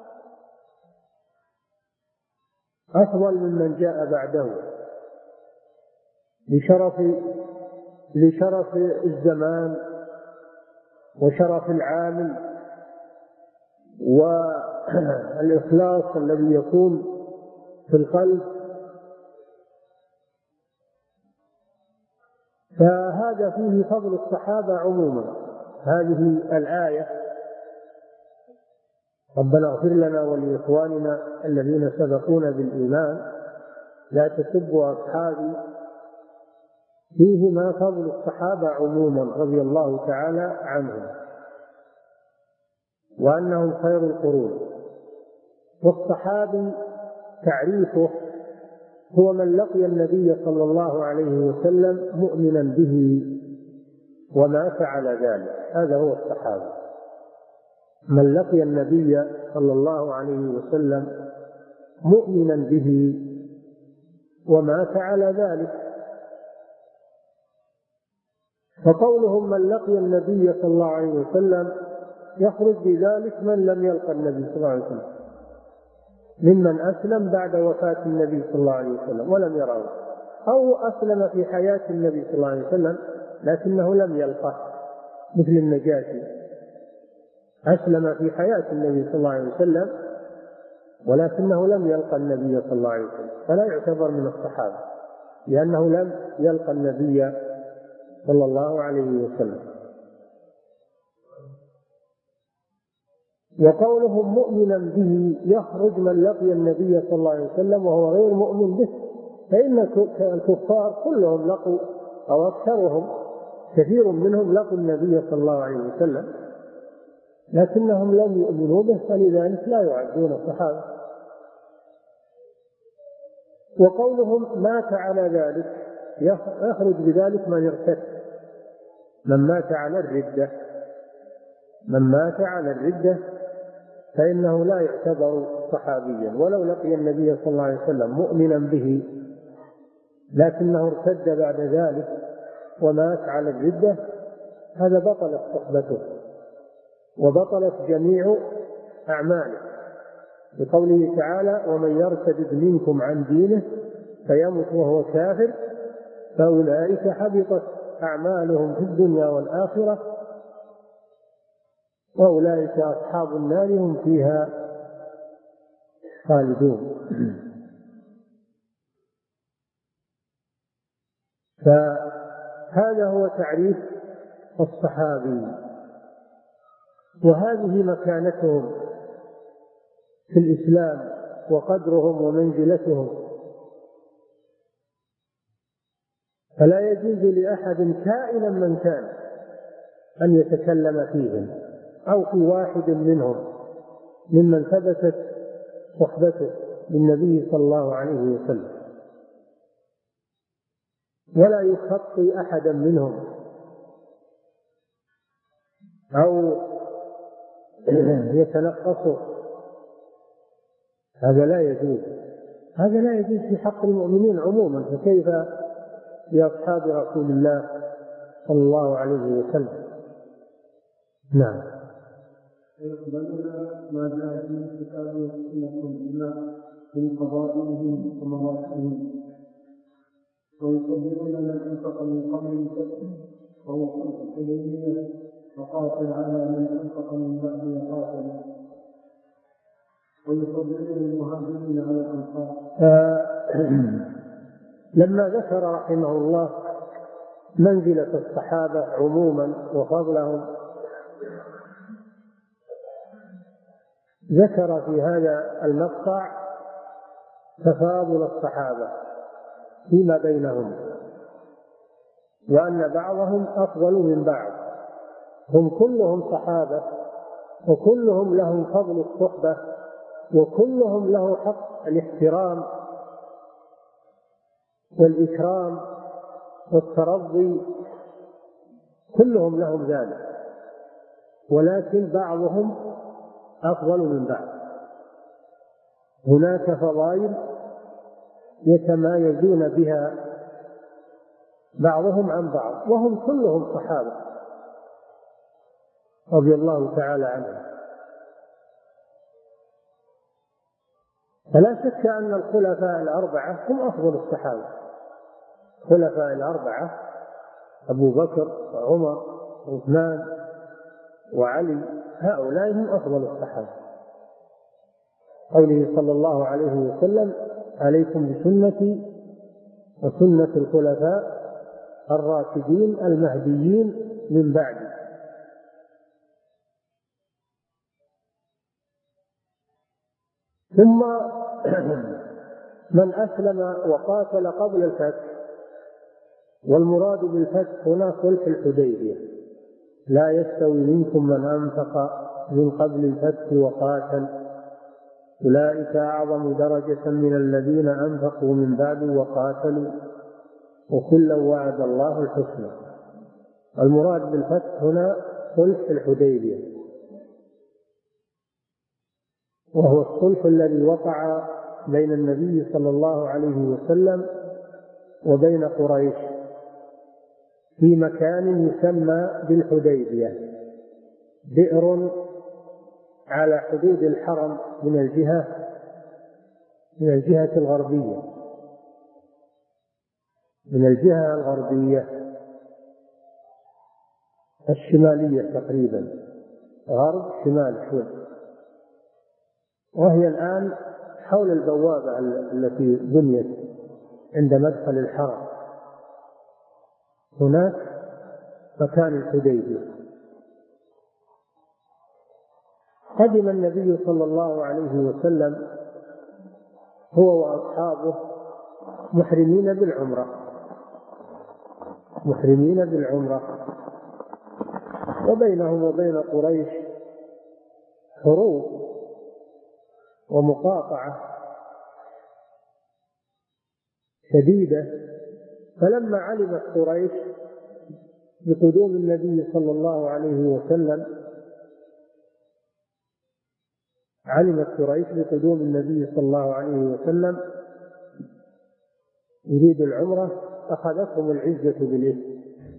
S1: أفضل ممن جاء بعده لشرف لشرف الزمان وشرف العامل والإخلاص الذي يكون في القلب. فهذا فيه فضل الصحابة عموما. هذه الآية ربنا اغفر لنا ولإخواننا الذين سبقونا بالإيمان لا تسبوا أصحابي، فيهما فضل الصحابة عموما رضي الله تعالى عنهم وأنهم خير القرون. والصحابي تعريفه هو من لقي النبي صلى الله عليه وسلم مؤمنا به ومات على ذلك، هذا هو الصحابي. من لقي النبي صلى الله عليه وسلم مؤمنا به ومات على ذلك. فقولهم من لقي النبي صلى الله عليه وسلم يخرج بذلك من لم يلقى النبي صلى الله عليه وسلم، ممن أسلم بعد وفاة النبي صلى الله عليه وسلم ولم يراه، أو أسلم في حياة النبي صلى الله عليه وسلم لكنه لم يلقه، مثل النجاشي أسلم في حياة النبي صلى الله عليه وسلم ولكنه لم يلقى النبي صلى الله عليه وسلم، فلا يعتبر من الصحابة لأنه لم يلقى النبي صلى الله عليه وسلم. وقولهم مؤمنا به يخرج من لقي النبي صلى الله عليه وسلم وهو غير مؤمن به، فإن الكفار كلهم لقوا أو أكثرهم كثير منهم لقوا النبي صلى الله عليه وسلم لكنهم لم يؤمنوا به، فلذلك لا يعدون الصحابة. وقولهم مات على ذلك يخرج بذلك من ارتد، من مات على الردة، من مات على الردة فإنه لا يعتبر صحابيا ولو لقي النبي صلى الله عليه وسلم مؤمنا به لكنه ارتد بعد ذلك ومات على الردة، هذا بطلت صحبته وبطلت جميع أعماله، بقوله تعالى ومن يرتد منكم عن دينه فيمت وهو كافر فأولئك حبطت أعمالهم في الدنيا والآخرة وأولئك أصحاب النار هم فيها خالدون. فهذا هو تعريف الصحابي، وهذه مكانتهم في الإسلام وقدرهم ومنزلتهم، فلا يجوز لأحد كائنا من كان أن يتكلم فيهم أو في واحد منهم ممن ثبتت صحبته للنبي صلى الله عليه وسلم، ولا يخطي أحدا منهم أو يتنقصه، هذا لا يجوز، هذا لا يجوز في حق المؤمنين عموما، فكيف بأصحاب رسول الله صلى الله عليه وسلم. نعم.
S2: ويقبلون ما جاء في الكتاب والسنة والإجماع من قضائهم ومواقفهم، ويصدقون من أنفق من قبل الفتح وهو خلق الحديبية وقاتل على من أنفق من بعد وقاتل، ويصدقون المهاجرين على الأنصار.
S1: لما ذكر رحمه الله منزلة الصحابة عموما وفضلهم، ذكر في هذا المقطع تفاضل الصحابة فيما بينهم، وأن بعضهم أفضل من بعض، هم كلهم صحابة وكلهم لهم فضل الصحبة وكلهم له حق الاحترام والإكرام والترضي، كلهم لهم ذلك، ولكن بعضهم أفضل من بعض. هناك فضائل يتمايزون بها بعضهم عن بعض، وهم كلهم صحابة رضي الله تعالى عنهم. فلا شك أن الخلفاء الأربعة هم أفضل الصحابة، الخلفاء الأربعة أبو بكر وعمر وعثمان وعلي، هؤلاء هم أفضل الصحابة. قوله صلى الله عليه وسلم عليكم بسنتي وسنة الخلفاء الراشدين المهديين من بعدي. ثم من أسلم وقاتل قبل الفتح، والمراد بالفتح هنا صلح الحديبية. لا يستوي منكم من أنفق من قبل الفتح وقاتل أولئك أعظم درجة من الذين أنفقوا من بعد وقاتلوا وكلا وعد الله الحسنى. المراد بالفتح هنا صلح الحديبية، وهو الصلح الذي وقع بين النبي صلى الله عليه وسلم وبين قريش في مكان يسمى بالحديبية، بئر على حدود الحرم من الجهة من الجهة الغربية من الجهة الغربية الشمالية تقريبا، غرب شمال شوي، وهي الآن حول البوابة التي بنيت عند مدخل الحرم، هناك مكان الحديبية. قدم النبي صلى الله عليه وسلم هو وأصحابه محرمين بالعمرة محرمين بالعمرة وبينهم وبين قريش حروب ومقاطعة شديدة. فلما علمت قريش بقدوم النبي صلى الله عليه وسلم علمت قريش بقدوم النبي صلى الله عليه وسلم يريد العمرة، أخذتهم العزة بالإثم،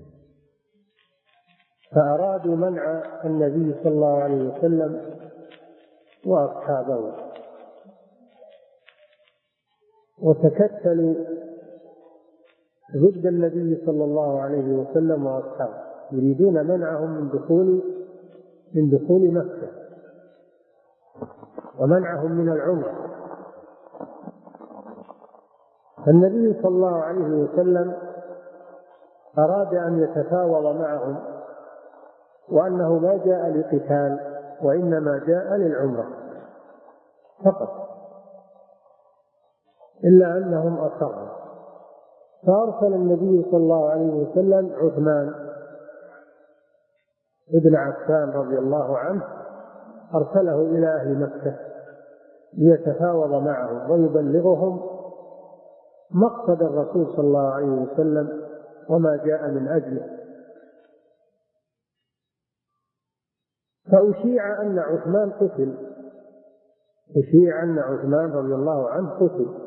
S1: فأرادوا منع النبي صلى الله عليه وسلم وأصحابه، وتكتلوا ضد النبي صلى الله عليه وسلم وأصحابه، يريدون منعهم من دخول من دخول مكة ومنعهم من العمرة. فالنبي صلى الله عليه وسلم أراد أن يتفاوض معهم، وأنه ما جاء لقتال وإنما جاء للعمرة فقط، إلا أنهم أصروا. فأرسل النبي صلى الله عليه وسلم عثمان ابن عفان رضي الله عنه، أرسله إلى أهل مكة ليتفاوض معهم ويبلغهم مقصد الرسول صلى الله عليه وسلم وما جاء من أجله. فأشيع أن عثمان قتل أشيع أن عثمان رضي الله عنه قتل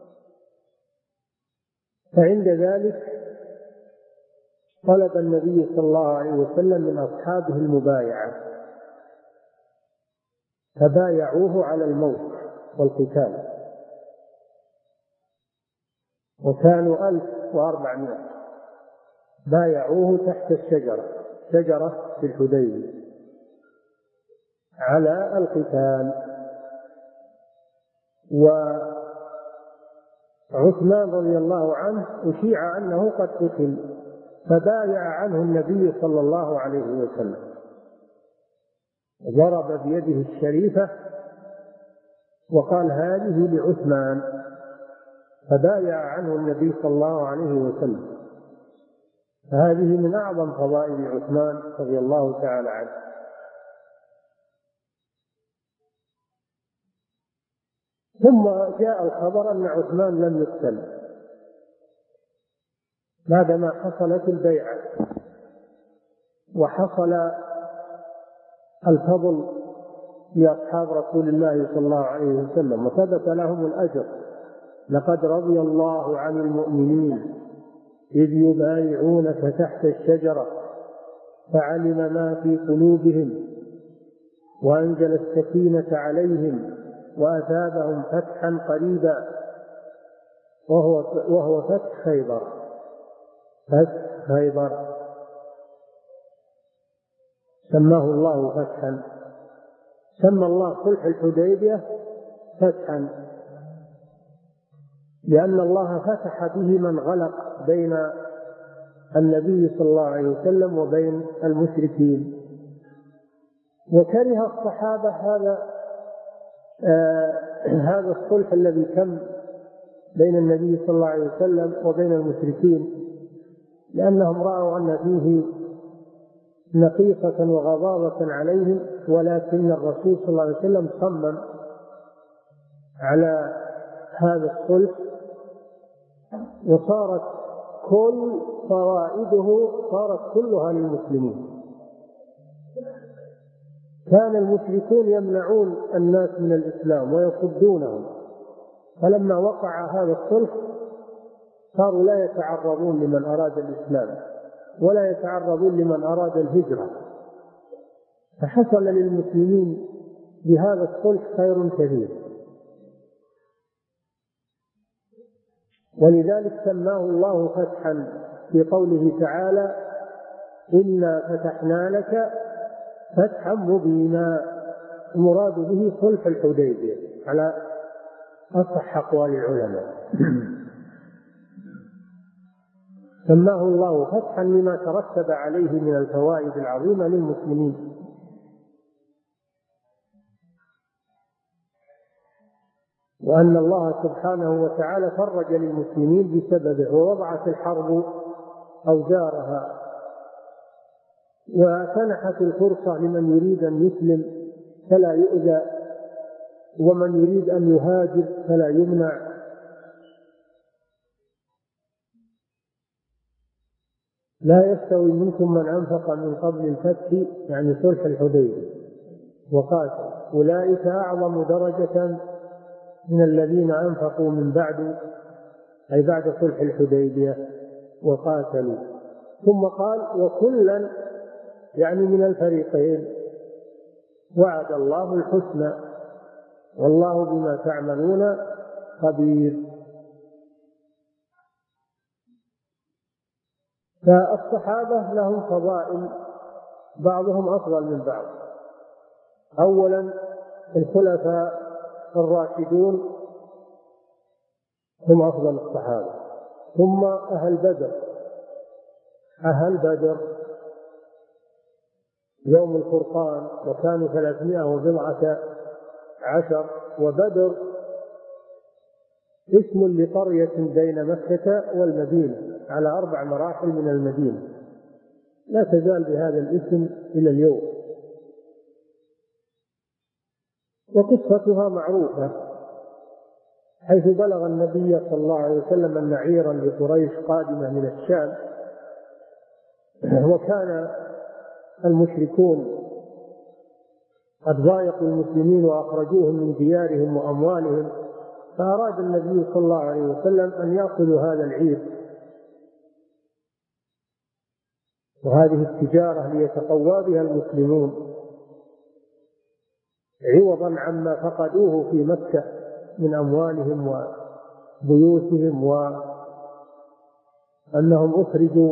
S1: فعند ذلك طلب النبي صلى الله عليه وسلم من أصحابه المبايعة، فبايعوه على الموت والقتال، وكانوا ألف وأربعمائة بايعوه تحت الشجرة شجرة في الحديبية على القتال. وعثمان رضي الله عنه أشيع أنه قد قتل، فبايع عنه النبي صلى الله عليه وسلم، ضرب بيده الشريفة وقال هذه لعثمان، فبايع عنه النبي صلى الله عليه وسلم. فهذه من أعظم فضائل عثمان رضي الله تعالى عنه. ثم جاء الخبر أن عثمان لم يقتل بعدما حصلت البيعة وحصل الفضل لأصحاب رسول الله صلى الله عليه وسلم وثبت لهم الأجر. لقد رضي الله عن المؤمنين إذ يبايعونك تحت الشجرة فعلم ما في قلوبهم وأنزل السكينة عليهم وأثابهم فتحا قريبا، وهو, وهو فتح خيبر فتح خيبر سماه الله فتحا، سمى الله صلح الحديبية فتحا، لأن الله فتح به من غلق بين النبي صلى الله عليه وسلم وبين المشركين. وكره الصحابة هذا هذا الصلح الذي تم بين النبي صلى الله عليه وسلم وبين المشركين، لأنهم رأوا أن فيه نقيصة وغضاضة عليهم، ولكن الرسول صلى الله عليه وسلم صمم على هذا الصلح، وصارت كل فوائده صارت كلها للمسلمين. كان المشركون يمنعون الناس من الإسلام ويصدونهم، فلما وقع هذا الصلح صاروا لا يتعرضون لمن أراد الإسلام ولا يتعرضون لمن أراد الهجرة، فحصل للمسلمين بهذا الصلح خير كثير. ولذلك سماه الله فتحا في قوله تعالى: إنا فتحنا لك فتحا مبينا. المراد به صلح الحديبية على أصح أقوال العلماء. سماه الله فتحا لما ترتب عليه من الفوائد العظيمة للمسلمين. وأن الله سبحانه وتعالى فرج للمسلمين بسببه، ووضعت الحرب أوزارها، وسنحت الفرصة لمن يريد أن يسلم فلا يؤذى، ومن يريد أن يهاجر فلا يمنع. لا يستوي منكم من أنفق من قبل الفتح، يعني صلح الحديبية، وقاتل، أولئك أعظم درجة من الذين أنفقوا من بعد، أي بعد صلح الحديبية، وقاتلوا. ثم قال: وكلا، يعني من الفريقين، وعد الله الحسنى والله بما تعملون خبير. فالصحابة لهم فضائل بعضهم أفضل من بعض. أولا الخلفاء الراشدون هم أفضل الصحابة، ثم أهل بدر. أهل بدر يوم الفرقان وكانوا ثلاثمائة وبضعة عشر، وبدر اسم لقرية بين مكة والمدينة على أربع مراحل من المدينة، لا تزال بهذا الاسم إلى اليوم، وقصتها معروفة، حيث بلغ النبي صلى الله عليه وسلم أن عيرا لقريش قادمة من الشام، وكان المشركون قد ضايقوا المسلمين وأخرجوهم من ديارهم وأموالهم، فأراد النبي صلى الله عليه وسلم أن يأخذوا هذا العير وهذه التجارة ليتقوى بها المسلمون، عوضا عما فقدوه في مكة من أموالهم وبيوتهم، وأنهم أخرجوا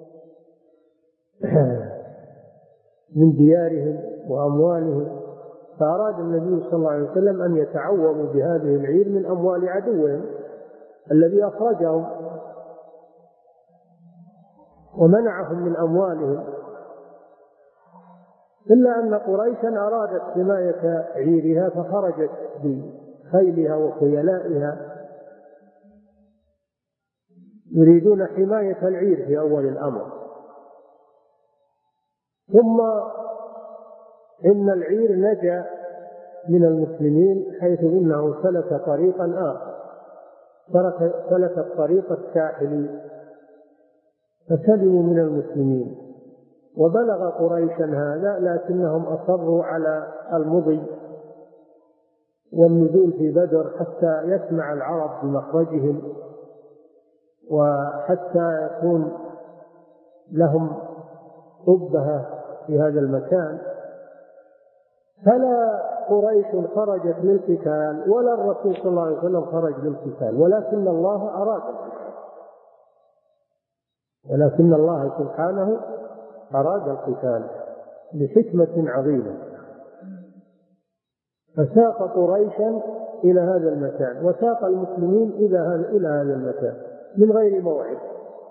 S1: من ديارهم وأموالهم. فأراد النبي صلى الله عليه وسلم أن يتعوضوا بهذه العير من أموال عدوهم الذي أخرجهم ومنعهم من أموالهم، إلا أن قريشا أرادت حماية عيرها فخرجت بخيلها وخيلائها يريدون حماية العير في أول الأمر. ثم إن العير نجا من المسلمين، حيث إنه سلك طريقا آخر، سلك الطريق الساحلي، فسلموا من المسلمين. وبلغ قريشا هذا، لكنهم أصروا على المضي والنزول في بدر حتى يسمع العرب بمخرجهم، وحتى يكون لهم أبهة في هذا المكان. فلا قريش خرجت للقتال ولا الرسول صلى الله عليه وسلم خرج للقتال، ولكن الله أراد القتال، ولكن الله سبحانه أراد القتال لحكمة عظيمة، فساق قريشا إلى هذا المكان وساق المسلمين إلى هذا المكان من غير موعد،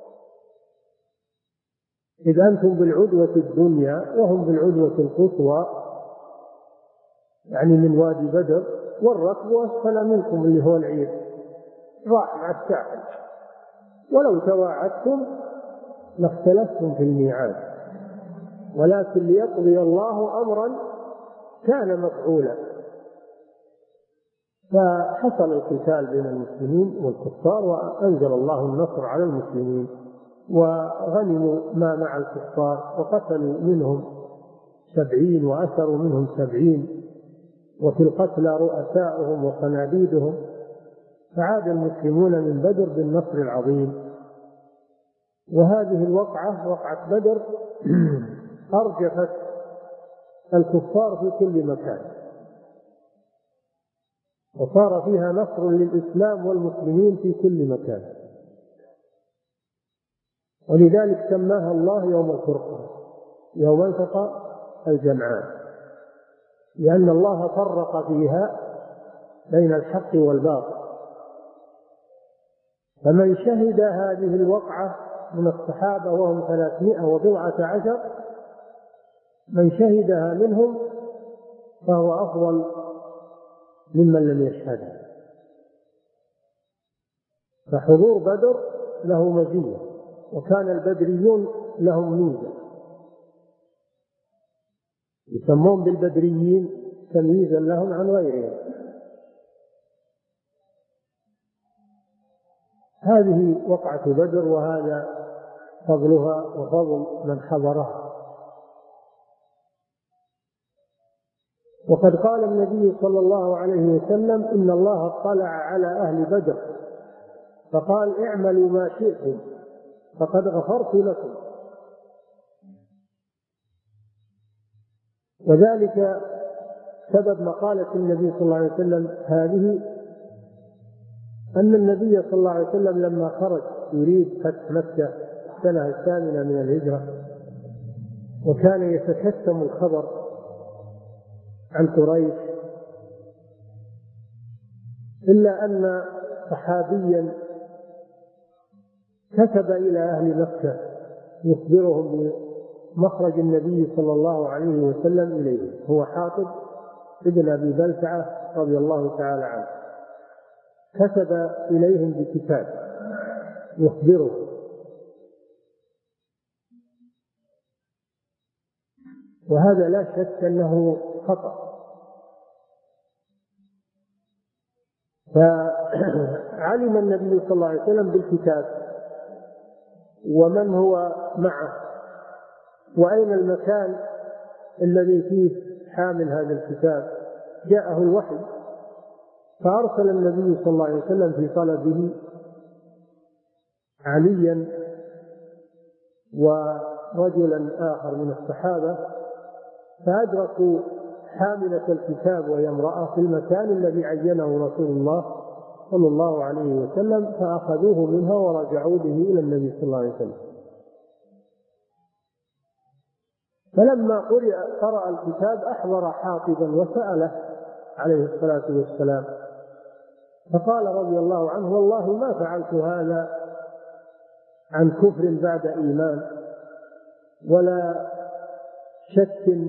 S1: إذ أنتم بالعدوة الدنيا وهم بالعدوة القصوى، يعني من وادي بدر والركب أسفل منكم اللي هو العير راح مع الساحل، ولو تواعدتم لاختلفتم في الميعاد، ولكن ليقضي الله أمرا كان مفعولا. فحصل القتال بين المسلمين والكفار، وأنزل الله النصر على المسلمين، وغنموا ما مع الكفار، وقتلوا منهم سبعين وأسروا منهم سبعين، وفي القتلى رؤساؤهم وصناديدهم. فعاد المسلمون من بدر بالنصر العظيم. وهذه الوقعة وقعة بدر أرجفت الكفار في كل مكان، وصار فيها نصر للإسلام والمسلمين في كل مكان، ولذلك سماها الله يوم الفرقان، يوم التقى الجمعان، لأن الله فرق فيها بين الحق والباطل. فمن شهد هذه الوقعة من الصحابة وهم ثلاثمائة وبضعة عشر، من شهدها منهم فهو أفضل ممن لم يشهدها. فحضور بدر له مزية، وكان البدريون لهم ميزة، يسمون بالبدريين تمييزا لهم عن غيرهم. هذه وقعة بدر، وهذا فضلها وفضل من حضرها. وقد قال النبي صلى الله عليه وسلم: إن الله اطلع على أهل بدر فقال: اعملوا ما شئتم فقد غفرت لكم. وذلك سبب مقالة النبي صلى الله عليه وسلم هذه، أن النبي صلى الله عليه وسلم لما خرج يريد فتح مكة السنة الثامنة من الهجرة، وكان يتكتم الخبر عن قريش، إلا أن صحابيا كتب إلى أهل مكة يخبرهم بمخرج النبي صلى الله عليه وسلم إليه، هو حاطب ابن أبي بلتعة رضي الله تعالى عنه. كتب إليهم بكتاب يخبرهم، وهذا لا شك أنه خطأ. فعلم النبي صلى الله عليه وسلم بالكتاب ومن هو معه وأين المكان الذي فيه حامل هذا الكتاب. جاءه الوحي، فأرسل النبي صلى الله عليه وسلم في طلبه عليا ورجلا آخر من الصحابة، فأدركوا حاملة الكتاب وهي امرأة في المكان الذي عينه رسول الله صلى الله عليه وسلم، فأخذوه منها ورجعوا به إلى النبي صلى الله عليه وسلم. فلما قرأ قرأ الكتاب أحضر حاطبا وسأله عليه الصلاة والسلام، فقال رضي الله عنه: والله ما فعلت هذا عن كفر بعد إيمان ولا شك،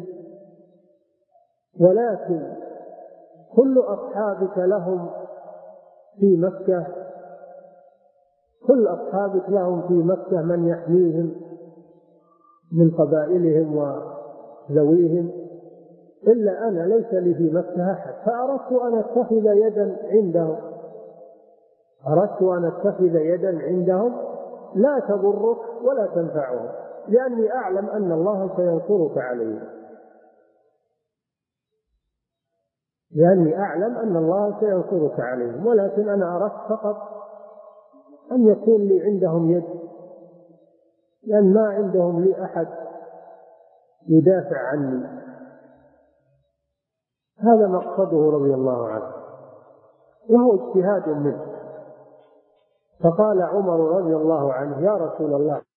S1: ولكن كل أصحابك لهم في مكة كل أصحابك لهم في مكة من يحميهم من قبائلهم وذويهم، إلا أنا ليس لي في مكة أحد، فأردت أن أتخذ يدا عندهم أردت أن أتخذ يدا عندهم لا تضرك ولا تنفعهم، لأني أعلم أن الله سينصرك عليهم لأني أعلم أن الله سينصرك عليهم ولكن أنا أردت فقط أن يكون لي عندهم يد، لأن ما عندهم لي أحد يدافع عني. هذا مقصده رضي الله عنه، وهو اجتهاد منه. فقال عمر رضي الله عنه: يا رسول الله،